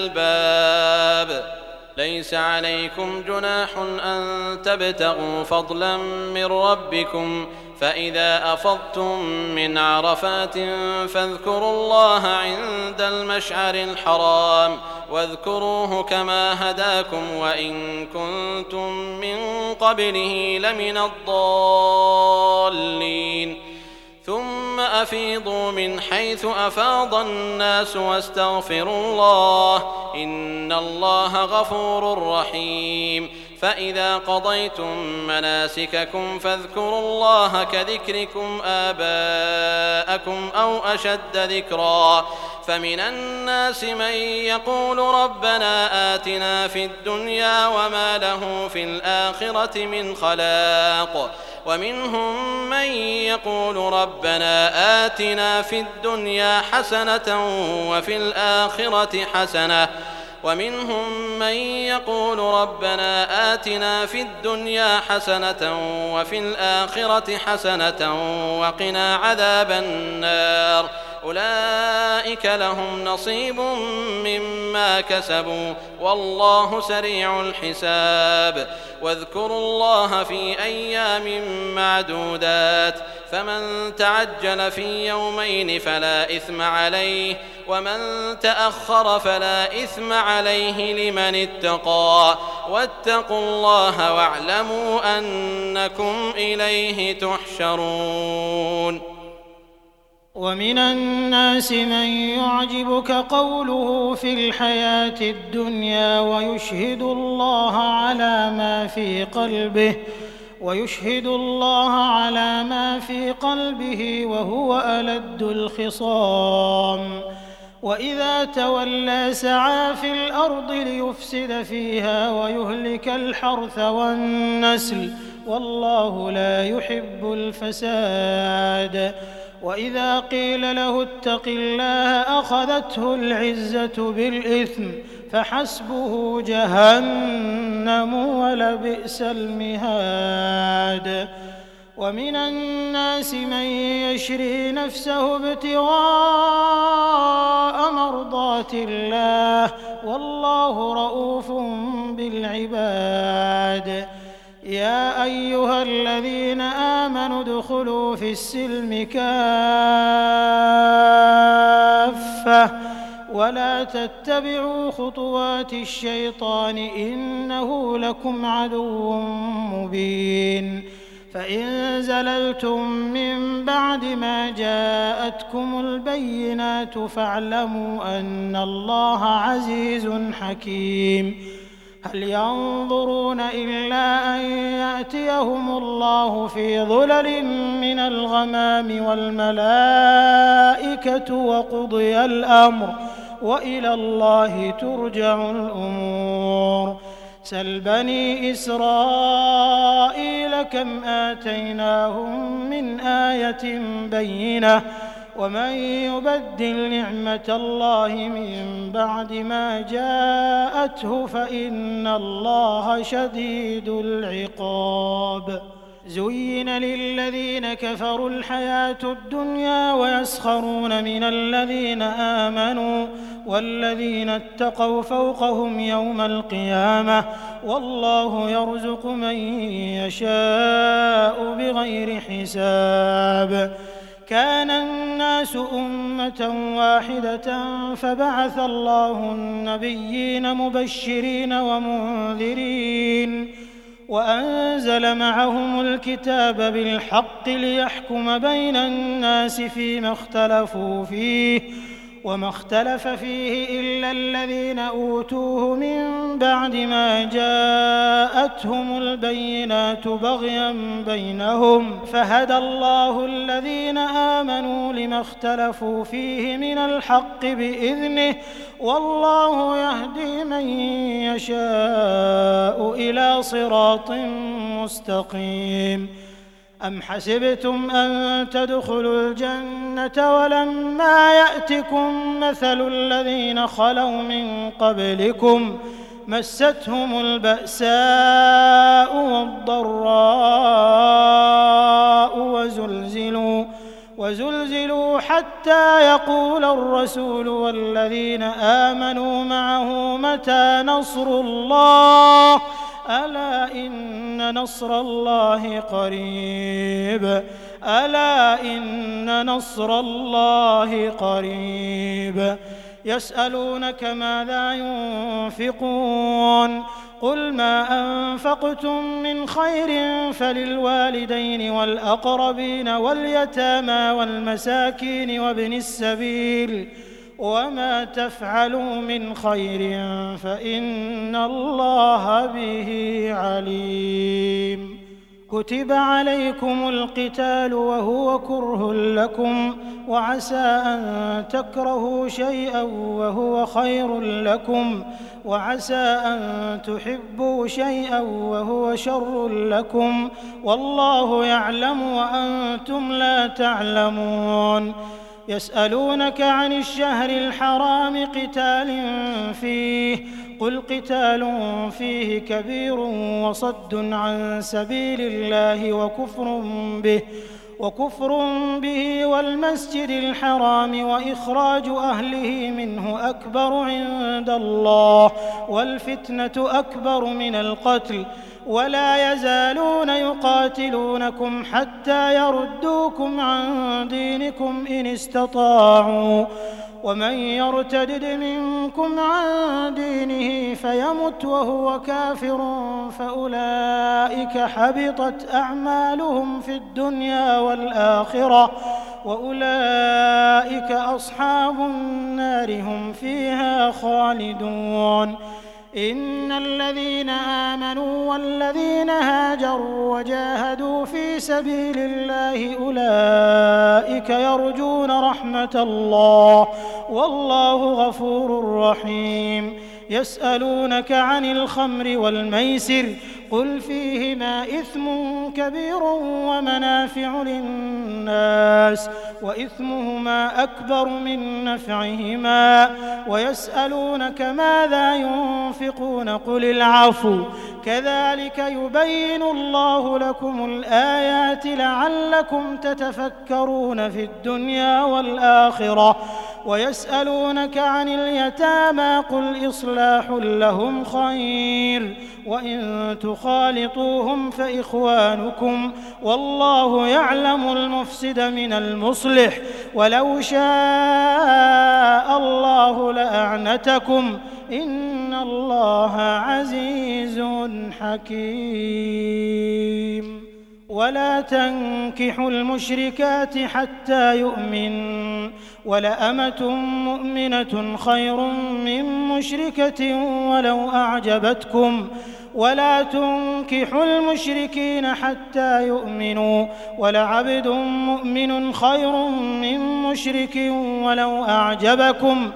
الألباب ليس عليكم جناح أن تبتغوا فضلا من ربكم فإذا أفضتم من عرفات فاذكروا الله عند المشعر الحرام واذكروه كما هداكم وإن كنتم من قبله لمن الضالين ثم أفيضوا من حيث أفاض الناس واستغفروا الله إن الله غفور رحيم فإذا قضيتم مناسككم فاذكروا الله كذكركم آباءكم أو أشد ذكرا فمن الناس من يقول ربنا آتنا في الدنيا وما له في الآخرة من خلاق ومنهم من يقول ربنا آتنا في الدنيا حسنة وفي الآخرة حسنة ومنهم من يقول ربنا آتنا في الدنيا حسنة وفي الآخرة حسنة وقنا عذاب النار أولئك لهم نصيب مما كسبوا والله سريع الحساب واذكروا الله في أيام معدودات فمن تعجل في يومين فلا إثم عليه ومن تأخر فلا إثم عليه لمن اتقى واتقوا الله واعلموا أنكم إليه تحشرون ومن الناس من يعجبك قوله في الحياة الدنيا ويشهد الله على ما في قلبه وهو ألد الخصام وإذا تولى سعى في الأرض ليفسد فيها ويهلك الحرث والنسل والله لا يحب الفساد وإذا قيل له اتق الله أخذته العزة بالإثم فحسبه جهنم ولبئس المهاد ومن الناس من يشري نفسه ابتغاء مرضات الله والله رؤوف بالعباد يا أيها الذين آمنوا ادخلوا في السلم كافة ولا تتبعوا خطوات الشيطان إنه لكم عدو مبين فإن زللتم من بعد ما جاءتكم البينات فاعلموا أن الله عزيز حكيم هل ينظرون إلا أن يأتيهم الله في ظلل من الغمام والملائكة وقضي الأمر وإلى الله ترجع الأمور سل بني إسرائيل كم آتيناهم من آية بينة ومن يبدل نعمة الله من بعد ما جاءته فإن الله شديد العقاب زين للذين كفروا الحياة الدنيا ويسخرون من الذين آمنوا والذين اتقوا فوقهم يوم القيامة والله يرزق من يشاء بغير حساب كان الناس أمة واحدة فبعث الله النبيين مبشرين ومنذرين وأنزل معهم الكتاب بالحق ليحكم بين الناس فيما اختلفوا فيه وما اختلف فيه إلا الذين أوتوه من بعد ما جاءتهم البينات بغيا بينهم فهدى الله الذين آمنوا لما اختلفوا فيه من الحق بإذنه والله يهدي من يشاء إلى صراط مستقيم أم حسبتم أن تدخلوا الجنة ولما يأتكم مثل الذين خلوا من قبلكم مستهم البأساء والضراء وزلزلوا حتى يقول الرسول والذين آمنوا معه متى نصر الله ألا إن نصر الله قريب ألا إن نصر الله قريب يسألونك ماذا ينفقون قل ما أنفقتم من خير فللوالدين والأقربين واليتامى والمساكين وابن السبيل وما تفعلوا من خير فإن الله به عليم كتب عليكم القتال وهو كره لكم وعسى أن تكرهوا شيئا وهو خير لكم وعسى أن تحبوا شيئا وهو شر لكم والله يعلم وأنتم لا تعلمون يسألونك عن الشهر الحرام قتال فيه قل قتال فيه كبير وصد عن سبيل الله وكفر به والمسجد الحرام وإخراج أهله منه أكبر عند الله والفتنة أكبر من القتل ولا يزالون يقاتلونكم حتى يردوكم عن دينكم إن استطاعوا ومن يرتدد منكم عن دينه فيمت وهو كافر فأولئك حبطت أعمالهم في الدنيا والآخرة وأولئك أصحاب النار هم فيها خالدون إن الذين آمنوا والذين هاجروا وجاهدوا في سبيل الله أولئك يرجون رحمة الله والله غفور رحيم يسألونك عن الخمر والميسر قل فيهما إثم كبير ومنافع للناس وإثمهما أكبر من نفعهما ويسألونك ماذا ينفقون قل العفو كذلك يبين الله لكم الآيات لعلكم تتفكرون في الدنيا والآخرة ويسألونك عن اليتامى قل إصلاح لهم خير وإن تخالطوهم فإخوانكم والله يعلم المفسد من المصلح ولو شاء الله لأعنتكم إن الله عزيز حكيم ولا تنكحوا المشركات حتى يؤمن ولأمة مؤمنة خير من مشركة ولو أعجبتكم ولا تنكحوا المشركين حتى يؤمنوا ولعبد مؤمن خير من مشرك ولو أعجبكم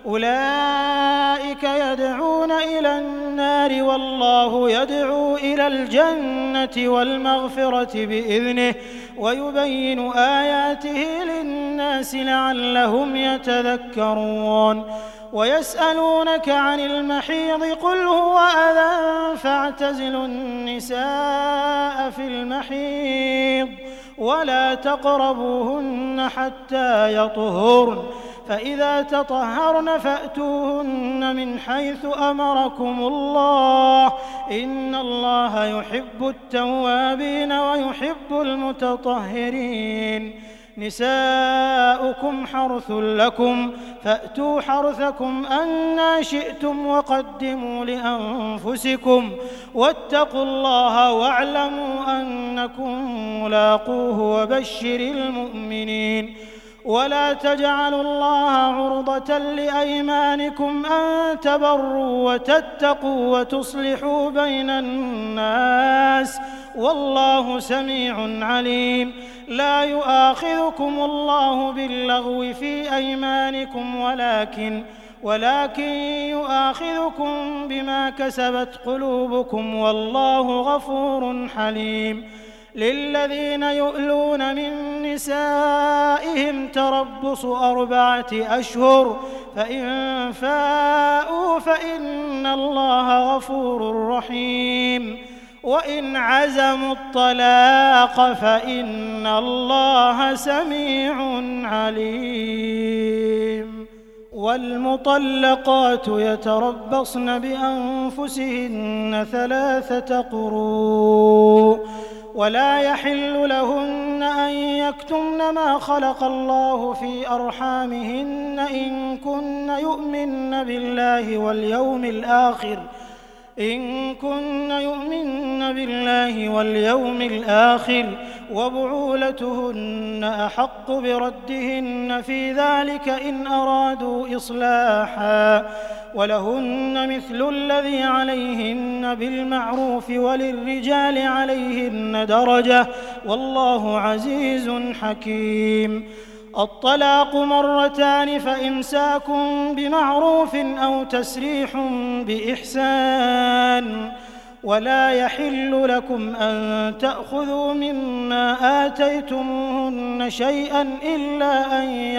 أولئك يدعون إلى النار والله يدعو إلى الجنة والمغفرة بإذنه ويبين آياته للناس لعلهم يتذكرون ويسألونك عن المحيض قل هو أذى فاعتزلوا النساء في المحيض ولا تقربوهن حتى يطهرن فإذا تطهرن فأتوهن من حيث أمركم الله إن الله يحب التوابين ويحب المتطهرين نساؤكم حرث لكم فأتوا حرثكم أنى شئتم وقدموا لأنفسكم واتقوا الله واعلموا أنكم ملاقوه وبشر المؤمنين ولا تجعلوا الله عرضة لأيمانكم أن تبروا وتتقوا وتصلحوا بين الناس والله سميع عليم لا يؤاخذكم الله باللغو في أيمانكم ولكن يؤاخذكم بما كسبت قلوبكم والله غفور حليم للذين يؤلون من نسائهم تربص 4 أشهر فإن فاءوا فإن الله غفور رحيم وإن عزموا الطلاق فإن الله سميع عليم والمطلقات يتربصن بأنفسهن 3 قروء ولا يحل لهن أن يكتمن ما خلق الله في أرحامهن إن كن يؤمن بالله واليوم الآخر وبعولتهن أحق بردهن في ذلك إن أرادوا إصلاحا ولهن مثل الذي عليهن بالمعروف وللرجال عليهن درجة والله عزيز حكيم الطلاق 2 فإمساك بمعروف أو تسريح بإحسان ولا يحل لكم أن تأخذوا مما آتيتموهن شيئا إلا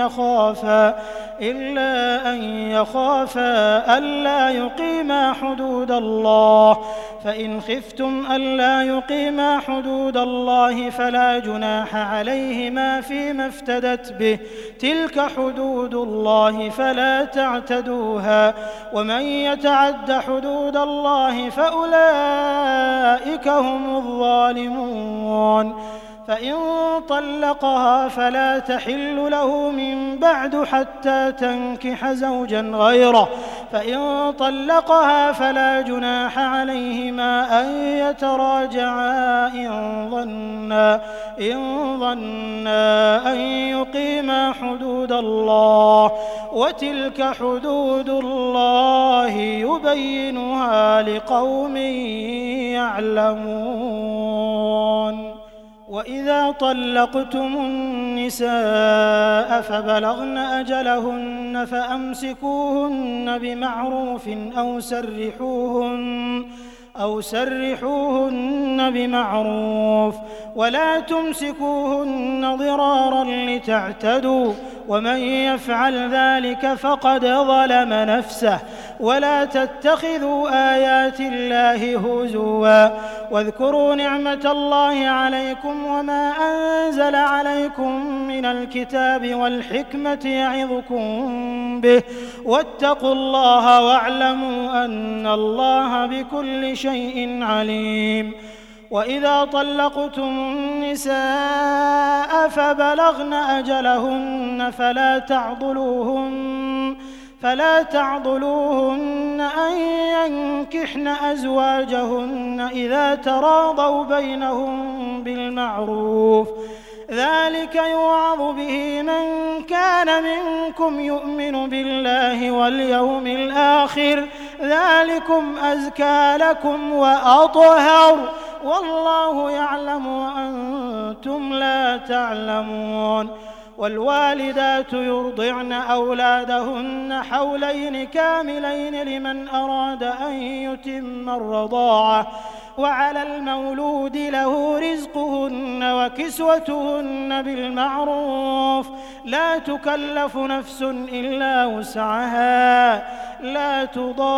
أن يخافا ألا يقيما حدود الله فإن خفتم ألا يقيما حدود الله فلا جناح عليهما فيما افتدت به تلك حدود الله فلا تعتدوها ومن يتعد حدود الله فأولئك هم الظالمون فإن طلقها فلا تحل له من بعد حتى تنكح زوجا غيره فإن طلقها فلا جناح عليهما أن يتراجعا إن ظنا أن يقيما حدود الله وتلك حدود الله يبينها لقوم يعلمون وإذا طلقتم النساء فبلغن أجلهن فأمسكوهن بمعروف أو سرحوهن بمعروف ولا تمسكوهن ضرارا لتعتدوا ومن يفعل ذلك فقد ظلم نفسه ولا تتخذوا آيات الله هزوا واذكروا نعمة الله عليكم وما أنزل عليكم من الكتاب والحكمة يعظكم به واتقوا الله واعلموا أن الله بكل شيء عليم وإذا طلقتم النساء فبلغن أجلهن فلا تعضلوهن أن ينكحن أزواجهن إذا تراضوا بينهم بالمعروف ذلك يوعظ به من كان منكم يؤمن بالله واليوم الآخر ذلكم أزكى لكم وأطهر والله يعلم وأنتم لا تعلمون والوالدات يرضعن أولادهن حولين كاملين لمن أراد أن يتم الرضاعة وعلى المولود له رزقهن وكسوتهن بالمعروف لا تكلف نفس إلا وسعها لا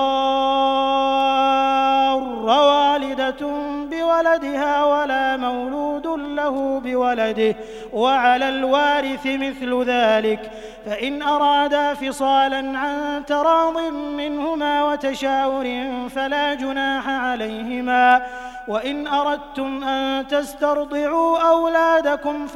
تضار والدة بولدها ولا مولود له بولده وعلى الوارث مثل ذلك فإن أرادا فصالا عن تراض منهما وتشاور فلا جناح عليهما وإن أردتم أن تسترضعوا أولادكم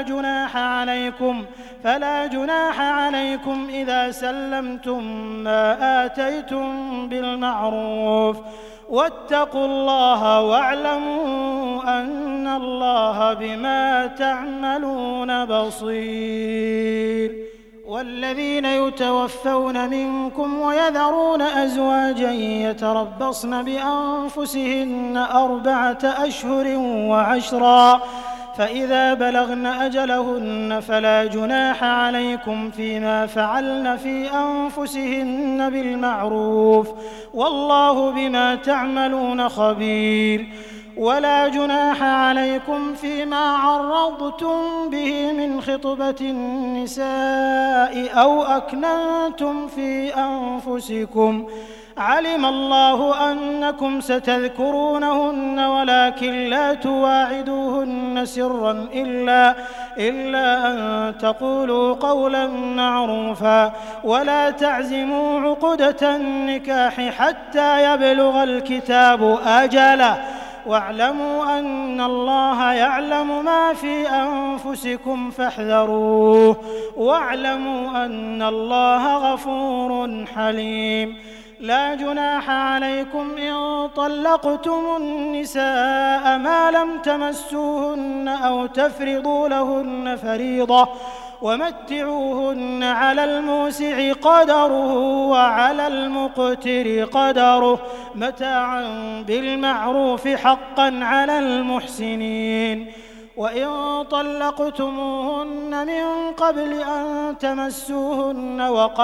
فلا جناح عليكم إذا سلمتم ما آتيتم بالمعروف واتقوا الله واعلموا أن الله بما تعملون بصير. والذين يتوفون منكم ويذرون أزواجا يتربصن بأنفسهن 4 أشهر وعشرا فإذا بلغن أجلهن فلا جناح عليكم فيما فعلن في أنفسهن بالمعروف والله بما تعملون خبير. ولا جناح عليكم فيما عرضتم به من خطبة النساء أو أكننتم في أنفسكم علم الله أنكم ستذكرونهن ولكن لا تواعدوهن سرا إلا أن تقولوا قولا معروفا ولا تعزموا عقدة النكاح حتى يبلغ الكتاب أجله واعلموا أن الله يعلم ما في أنفسكم فاحذروه واعلموا أن الله غفور حليم. لا جناح عليكم إن طلقتم النساء ما لم تمسوهن أو تفرضوا لهن فريضة ومتعوهن على الموسع قدره وعلى المقتر قدره متاعا بالمعروف حقا على المحسنين. وإن طلقتموهن من قبل أن تمسوهن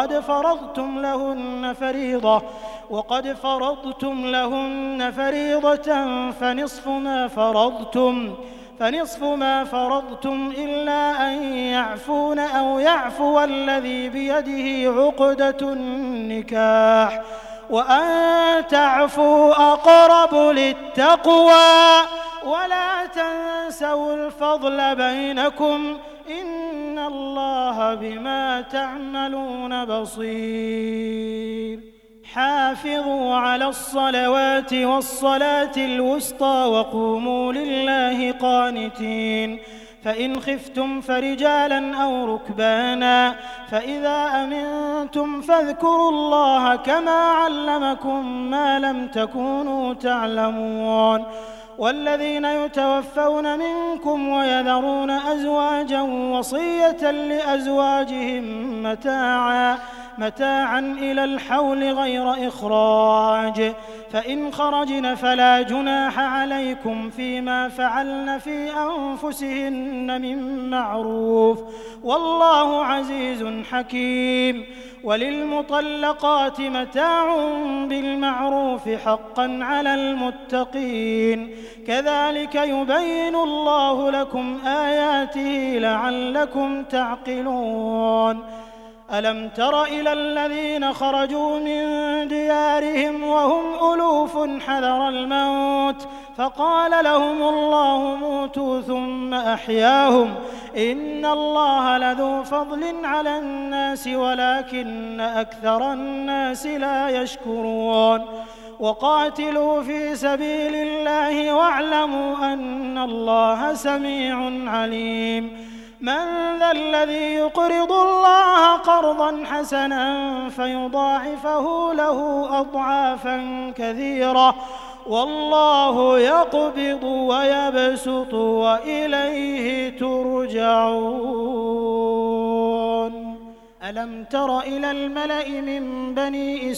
وقد فرضتم لهن فريضة فنصف ما فرضتم إلا أن يعفون أو يعفو الذي بيده عقدة النكاح وأن تعفوا أقرب للتقوى ولا تنسوا الفضل بينكم إن الله بما تعملون بصير. حافظوا على الصلوات والصلاة الوسطى وقوموا لله قانتين فإن خفتم فرجالا أو ركبانا فإذا أمنتم فاذكروا الله كما علمكم ما لم تكونوا تعلمون. والذين يتوفون منكم ويذرون أزواجا وصية لأزواجهم متاعا إلى الحول غير إخراج فإن خرجن فلا جناح عليكم فيما فعلن في أنفسهن من معروف والله عزيز حكيم. وللمطلقات متاع بالمعروف حقا على المتقين كذلك يبين الله لكم آياته لعلكم تعقلون. ألم تر إلى الذين خرجوا من ديارهم وهم ألوف حذر الموت فقال لهم الله موتوا ثم أحياهم إن الله لذو فضل على الناس ولكن أكثر الناس لا يشكرون. وقاتلوا في سبيل الله واعلموا أن الله سميع عليم. من ذا الذي يقرض الله قرضا حسنا فيضاعفه له أضعافا كثيرة والله يقبض ويبسط وإليه ترجعون. ألم تر إلى الملأ من بني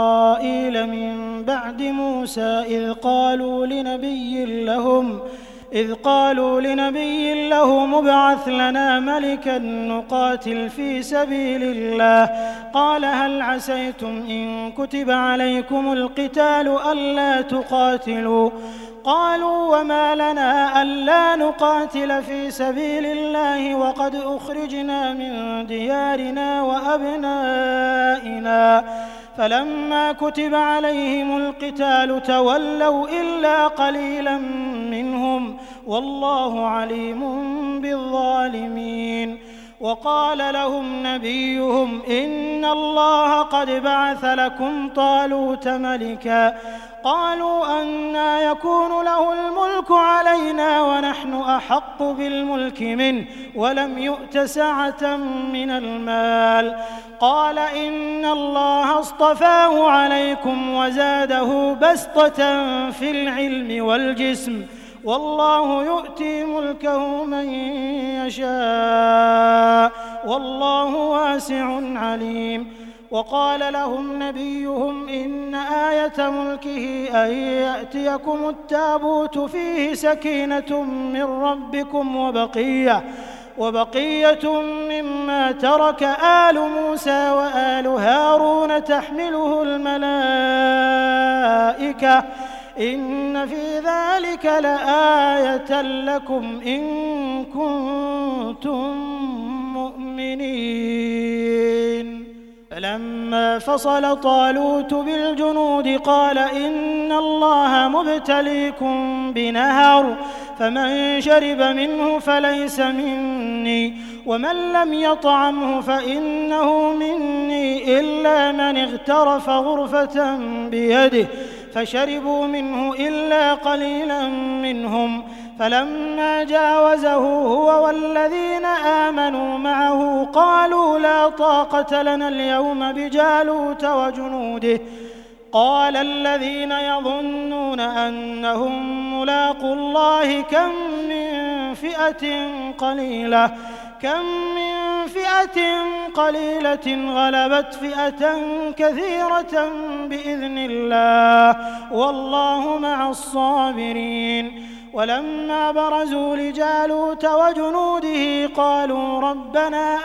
إسرائيل من بعد موسى إذ إذ قالوا لنبي له مبعث لنا ملكا نقاتل في سبيل الله قال هل عسيتم إن كتب عليكم القتال ألا تقاتلوا قالوا وما لنا ألا نقاتل في سبيل الله وقد أخرجنا من ديارنا وأبنائنا فلما كتب عليهم القتال تولوا إلا قليلا منهم والله عليم بالظالمين وقال لهم نبيهم إن الله قد بعث لكم طالوت ملكا قالوا أنى يكون له الملك علينا ونحن أحق بالملك منه ولم يؤت سعة من المال قال إن الله اصطفاه عليكم وزاده بسطة في العلم والجسم والله يؤتي ملكه من يشاء والله واسع عليم وقال لهم نبيهم إن آية ملكه أن يأتيكم التابوت فيه سكينة من ربكم وبقية مما ترك آل موسى وآل هارون تحمله الملائكة إن في ذلك لآية لكم إن كنتم مؤمنين فلما فصل طالوت بالجنود قال إن الله مبتليكم بنهر فمن شرب منه فليس مني ومن لم يطعمه فإنه مني إلا من اغترف غرفة بيده فشربوا منه إلا قليلا منهم فلما جاوزه هو والذين آمنوا معه قالوا لا طاقة لنا اليوم بجالوت وجنوده قال الذين يظنون أنهم ملاقو الله كم من فئة قليلة غلبت فئة كثيرة بإذن الله والله مع الصابرين ولما برزوا لجالوت وجنوده قالوا ربنا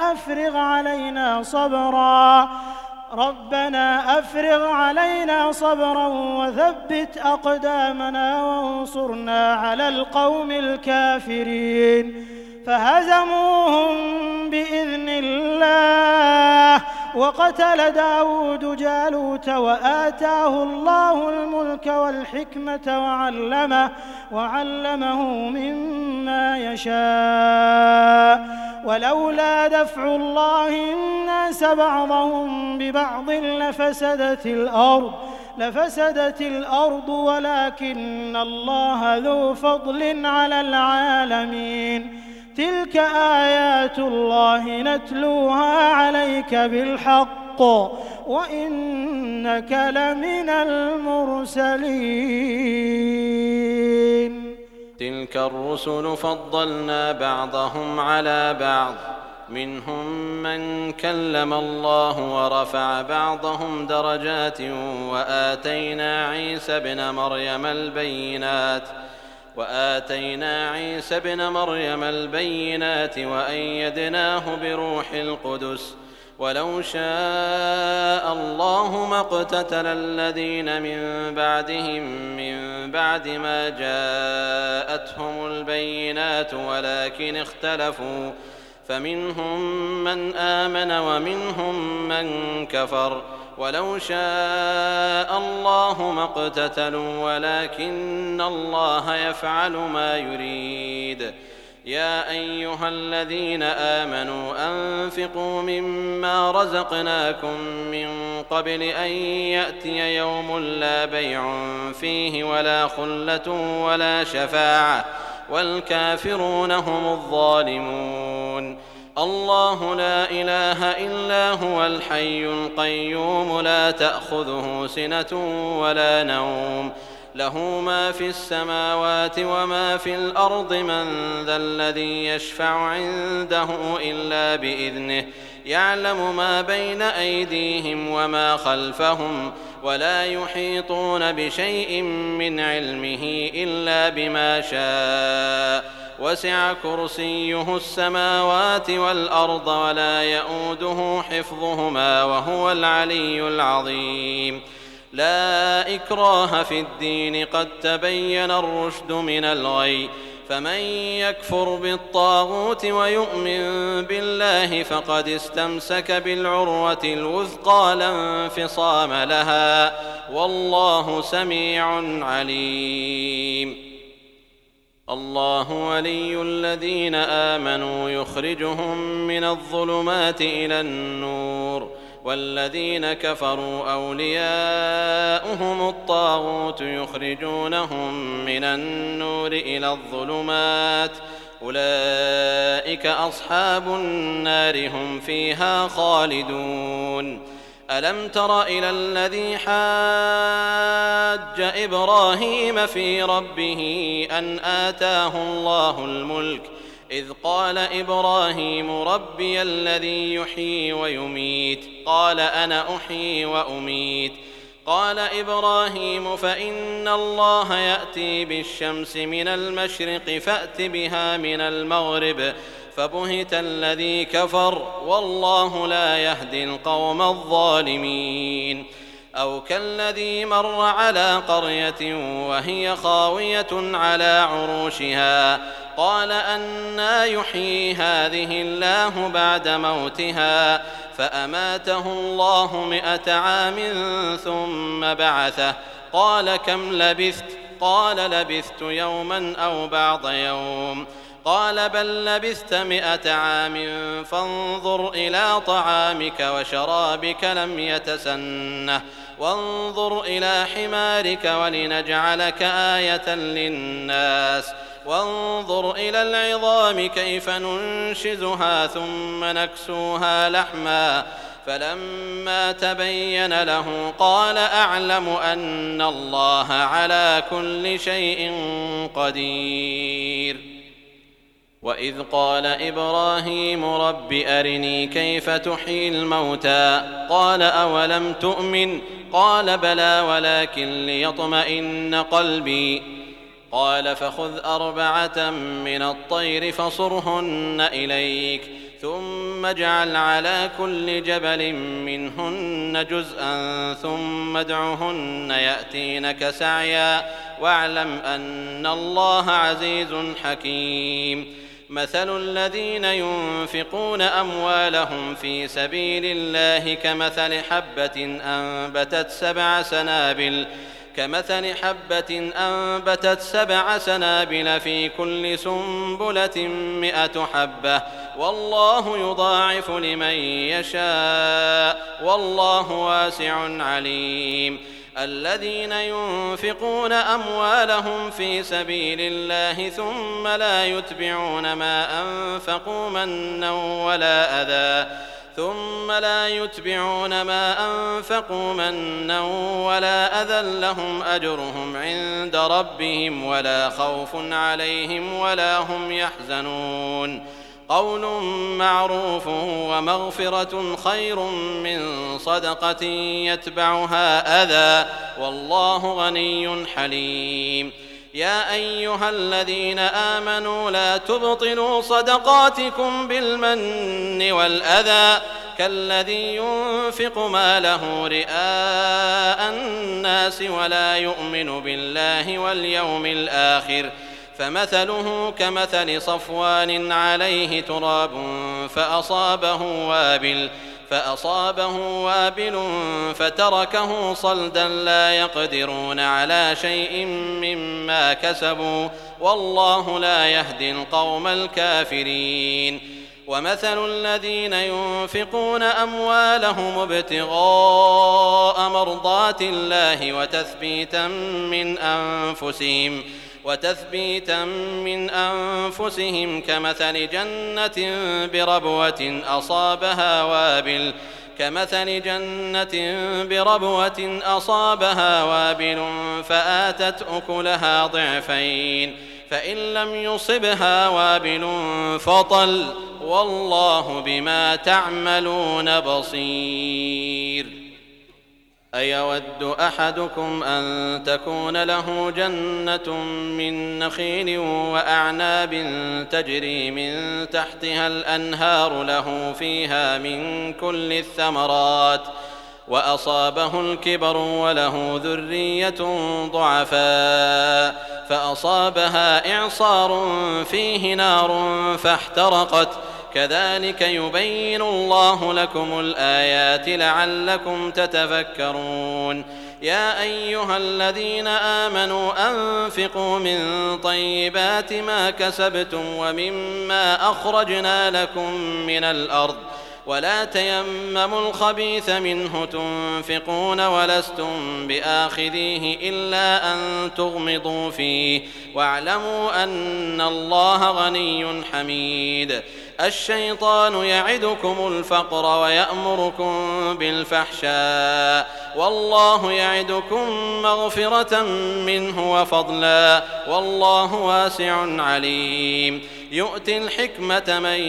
أفرغ علينا صبرا وثبت أقدامنا وانصرنا على القوم الكافرين فهزموهم بإذن الله وقتل داود جالوت وآتاه الله الملك والحكمة وعلمه مما يشاء ولولا دفع الله الناس بعضهم ببعض لفسدت الأرض ولكن الله ذو فضل على العالمين تلك آيات الله نتلوها عليك بالحق وإنك لمن المرسلين تلك الرسل فضلنا بعضهم على بعض منهم من كلم الله ورفع بعضهم درجات وآتينا عيسى ابن مريم البينات وأيدناه بروح القدس ولو شاء الله ما اقتتل الذين من بعدهم من بعد ما جاءتهم البينات ولكن اختلفوا فمنهم من آمن ومنهم من كفر ولو شاء الله ما اقتتلوا ولكن الله يفعل ما يريد يا أيها الذين آمنوا أنفقوا مما رزقناكم من قبل أن يأتي يوم لا بيع فيه ولا خلة ولا شفاعة والكافرون هم الظالمون الله لا إله إلا هو الحي القيوم لا تأخذه سنة ولا نوم له ما في السماوات وما في الأرض من ذا الذي يشفع عنده إلا بإذنه يعلم ما بين أيديهم وما خلفهم ولا يحيطون بشيء من علمه إلا بما شاء وسع كرسيه السماوات والأرض ولا يئوده حفظهما وهو العلي العظيم لا إكراه في الدين قد تبين الرشد من الغي فمن يكفر بالطاغوت ويؤمن بالله فقد استمسك بالعروة الوثقى لا انفصام لها والله سميع عليم الله ولي الذين آمنوا يخرجهم من الظلمات إلى النور والذين كفروا أولياؤهم الطاغوت يخرجونهم من النور إلى الظلمات أولئك أصحاب النار هم فيها خالدون ألم تر إلى الذي حاج إبراهيم في ربه أن آتاه الله الملك إذ قال إبراهيم ربي الذي يحيي ويميت قال أنا أحيي وأميت قال إبراهيم فإن الله يأتي بالشمس من المشرق فأت بها من المغرب فبهت الذي كفر والله لا يهدي القوم الظالمين أو كالذي مر على قرية وهي خاوية على عروشها قال أنى يحيي هذه الله بعد موتها فأماته الله 100 عام ثم بعثه قال كم لبثت قال لبثت يوما أو بعض يوم قال بل لبثت 100 عام فانظر إلى طعامك وشرابك لم يتسنه وانظر إلى حمارك ولنجعلك آية للناس وانظر إلى العظام كيف ننشزها ثم نكسوها لحما فلما تبين له قال أعلم أن الله على كل شيء قدير وإذ قال إبراهيم رب أرني كيف تحيي الموتى قال أولم تؤمن قال بلى ولكن ليطمئن قلبي قال فخذ 4 من الطير فصرهن إليك ثم اجعل على كل جبل منهن جزءا ثم ادعهن يأتينك سعيا واعلم أن الله عزيز حكيم مثل الذين ينفقون أموالهم في سبيل الله كمثل حبة أنبتت 7 سنابل في كل سنبلة 100 حبة والله يضاعف لمن يشاء والله واسع عليم الذين ينفقون أموالهم في سبيل الله ثم لا يتبعون ما أنفقوا منا ولا أذى لهم أجرهم عند ربهم ولا خوف عليهم ولا هم يحزنون قول معروف ومغفرة خير من صدقة يتبعها أذى والله غني حليم يا أيها الذين آمنوا لا تبطلوا صدقاتكم بالمن والأذى كالذي ينفق ماله رئاء الناس ولا يؤمن بالله واليوم الآخر فمثله كمثل صفوان عليه تراب فأصابه وابل فتركه صلدا لا يقدرون على شيء مما كسبوا والله لا يهدي القوم الكافرين ومثل الذين ينفقون أموالهم ابتغاء مرضات الله وتثبيتا من أنفسهم كمثل جنة بربوة أصابها وابل فآتت أكلها ضعفين فإن لم يصبها وابل فطل والله بما تعملون بصير أيود أحدكم أن تكون له جنة من نخيل وأعناب تجري من تحتها الأنهار له فيها من كل الثمرات وأصابه الكبر وله ذرية ضعفاء فأصابها إعصار فيه نار فاحترقت كذلك يبين الله لكم الآيات لعلكم تتفكرون يا أيها الذين آمنوا أنفقوا من طيبات ما كسبتم ومما أخرجنا لكم من الأرض ولا تيمموا الخبيث منه تنفقون ولستم بآخذيه إلا أن تغمضوا فيه واعلموا أن الله غني حميد الشيطان يعدكم الفقر ويأمركم بالفحشاء والله يعدكم مغفرة منه وفضلا والله واسع عليم يؤتي الحكمة من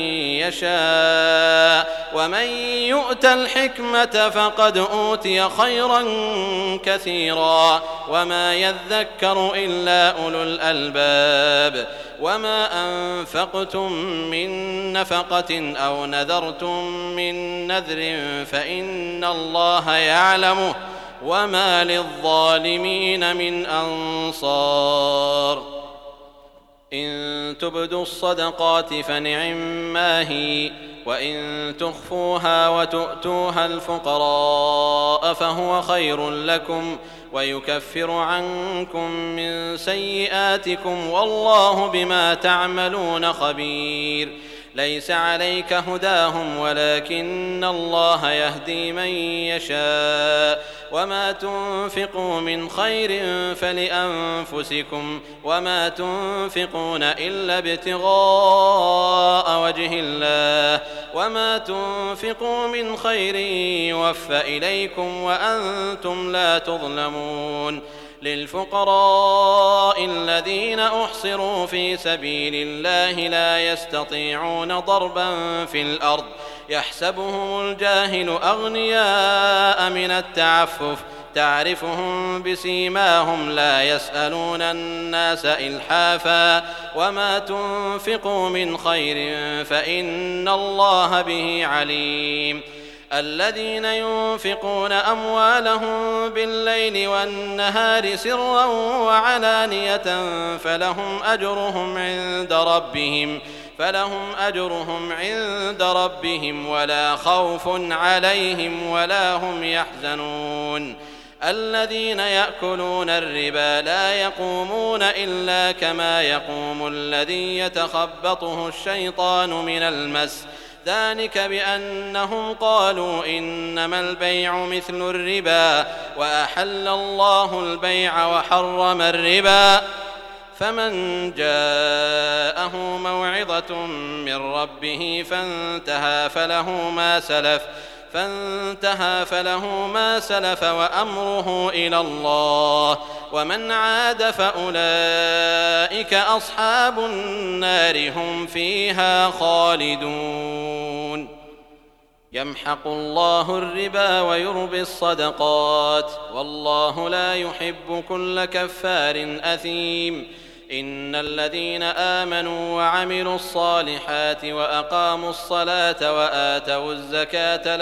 يشاء ومن يؤت الحكمة فقد أوتي خيرا كثيرا وما يذكر إلا أولو الألباب وما أنفقتم من نفقة أو نذرتم من نذر فإن الله يعلمه وما للظالمين من أنصار إن تبدوا الصدقات فنعما هي وإن تخفوها وتؤتوها الفقراء فهو خير لكم ويكفر عنكم من سيئاتكم والله بما تعملون خبير ليس عليك هداهم ولكن الله يهدي من يشاء وما تنفقوا من خير فلأنفسكم وما تنفقون إلا ابتغاء وجه الله وما تنفقوا من خير يوفى إليكم وأنتم لا تظلمون للفقراء الذين أحصروا في سبيل الله لا يستطيعون ضربا في الأرض يحسبهم الجاهل أغنياء من التعفف تعرفهم بسيماهم لا يسألون الناس إلحافا وما تنفقوا من خير فإن الله به عليم الذين ينفقون أموالهم بالليل والنهار سرا وعلانية فلهم أجرهم عند ربهم ولا خوف عليهم ولا هم يحزنون الذين يأكلون الربا لا يقومون إلا كما يقوم الذي يتخبطه الشيطان من المس ذلك بأنهم قالوا إنما البيع مثل الربا وأحل الله البيع وحرم الربا فمن جاءه موعظة من ربه فانتهى فله ما سلف وأمره إلى الله ومن عاد فأولئك أصحاب النار هم فيها خالدون يمحق الله الربا ويربي الصدقات والله لا يحب كل كفار أثيم إن الذين آمنوا وعملوا الصالحات وأقاموا الصلاة وآتوا الزكاة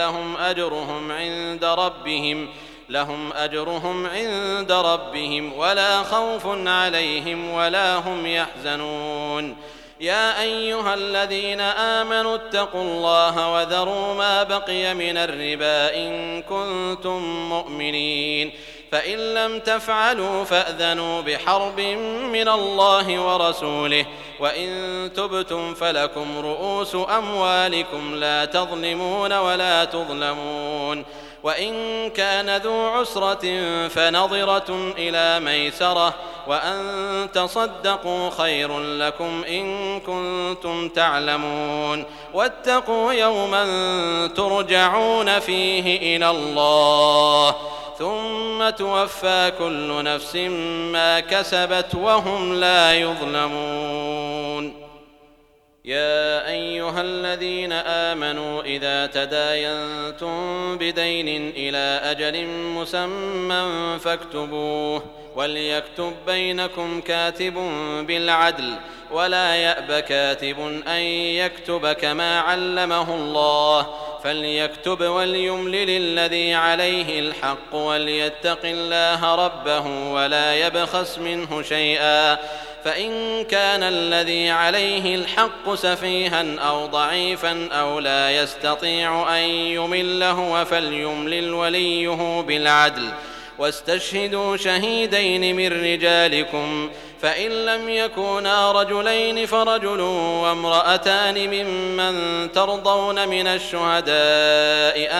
لهم أجرهم عند ربهم ولا خوف عليهم ولا هم يحزنون يا أيها الذين آمنوا اتقوا الله وذروا ما بقي من الربا إن كنتم مؤمنين فإن لم تفعلوا فأذنوا بحرب من الله ورسوله وإن تبتم فلكم رؤوس أموالكم لا تظلمون ولا تظلمون وإن كان ذو عسرة فنظرة إلى ميسرة وأن تصدقوا خير لكم إن كنتم تعلمون واتقوا يوما ترجعون فيه إلى الله ثم توفى كل نفس ما كسبت وهم لا يظلمون يا أيها الذين آمنوا إذا تداينتم بدين إلى أجل مسمى فاكتبوه وليكتب بينكم كاتب بالعدل ولا يأب كاتب أن يكتب كما علمه الله فليكتب وليملل الذي عليه الحق وليتق الله ربه ولا يبخس منه شيئا فإن كان الذي عليه الحق سفيها أو ضعيفا أو لا يستطيع أن يمل هو فليملل وليه بالعدل واستشهدوا شهيدين من رجالكم فإن لم يكونا رجلين فرجل وامرأتان ممن ترضون من الشهداء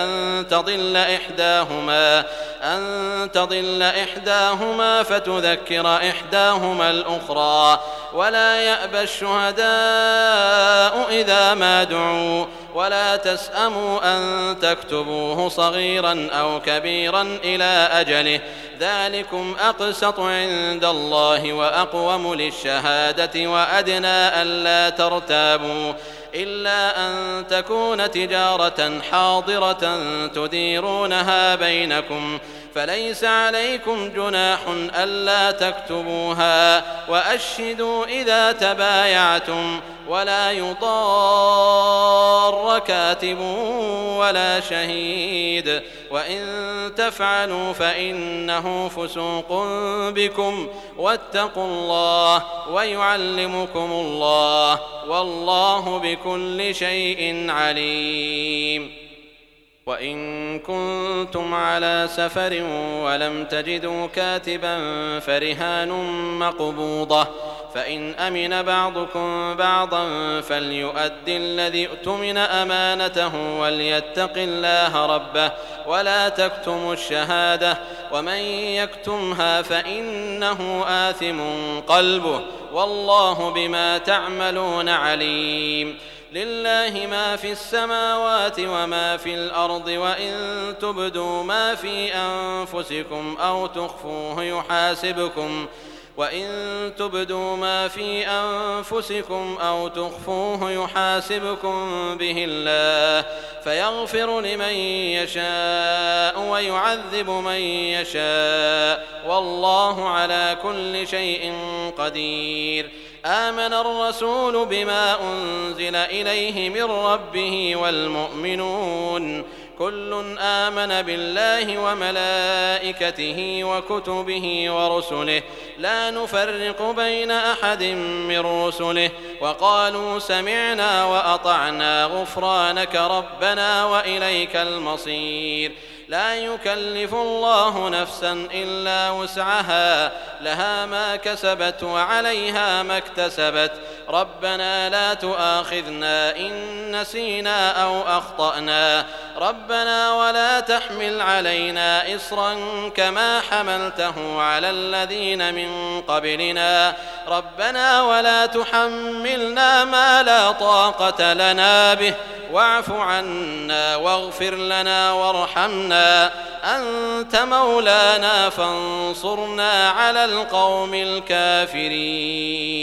أن تضل إحداهما فتذكر إحداهما الأخرى ولا يأبى الشهداء إذا ما دعوا ولا تسأموا أن تكتبوه صغيرا أو كبيرا إلى أجله ذلكم أقسط عند الله وأقوم للشهادة وأدنى ألا ترتابوا إلا أن تكون تجارة حاضرة تديرونها بينكم فليس عليكم جناح ألا تكتبوها وأشهدوا إذا تبايعتم ولا يضار كاتب ولا شهيد وإن تفعلوا فإنه فسوق بكم واتقوا الله ويعلمكم الله والله بكل شيء عليم. وإن كنتم على سفر ولم تجدوا كاتبا فرهان مقبوضة فإن أمن بعضكم بعضا فليؤد الذي اؤتمن أمانته وليتق الله ربه ولا تكتموا الشهادة ومن يكتمها فإنه آثم قلبه والله بما تعملون عليم. لله ما في السماوات وما في الأرض وإن تبدوا ما في أنفسكم أو تخفوه يحاسبكم به الله فيغفر لمن يشاء ويعذب من يشاء والله على كل شيء قدير. آمن الرسول بما أنزل إليه من ربه والمؤمنون كل آمن بالله وملائكته وكتبه ورسله لا نفرق بين أحد من رسله وقالوا سمعنا وأطعنا غفرانك ربنا وإليك المصير. لا يكلف الله نفسا إلا وسعها لها ما كسبت وعليها ما اكتسبت ربنا لا تؤاخذنا إن نسينا أو أخطأنا ربنا ولا تحمل علينا إصرا كما حملته على الذين من قبلنا ربنا ولا تحملنا ما لا طاقة لنا به واعف عنا واغفر لنا وارحمنا أنت مولانا فانصرنا على القوم الكافرين.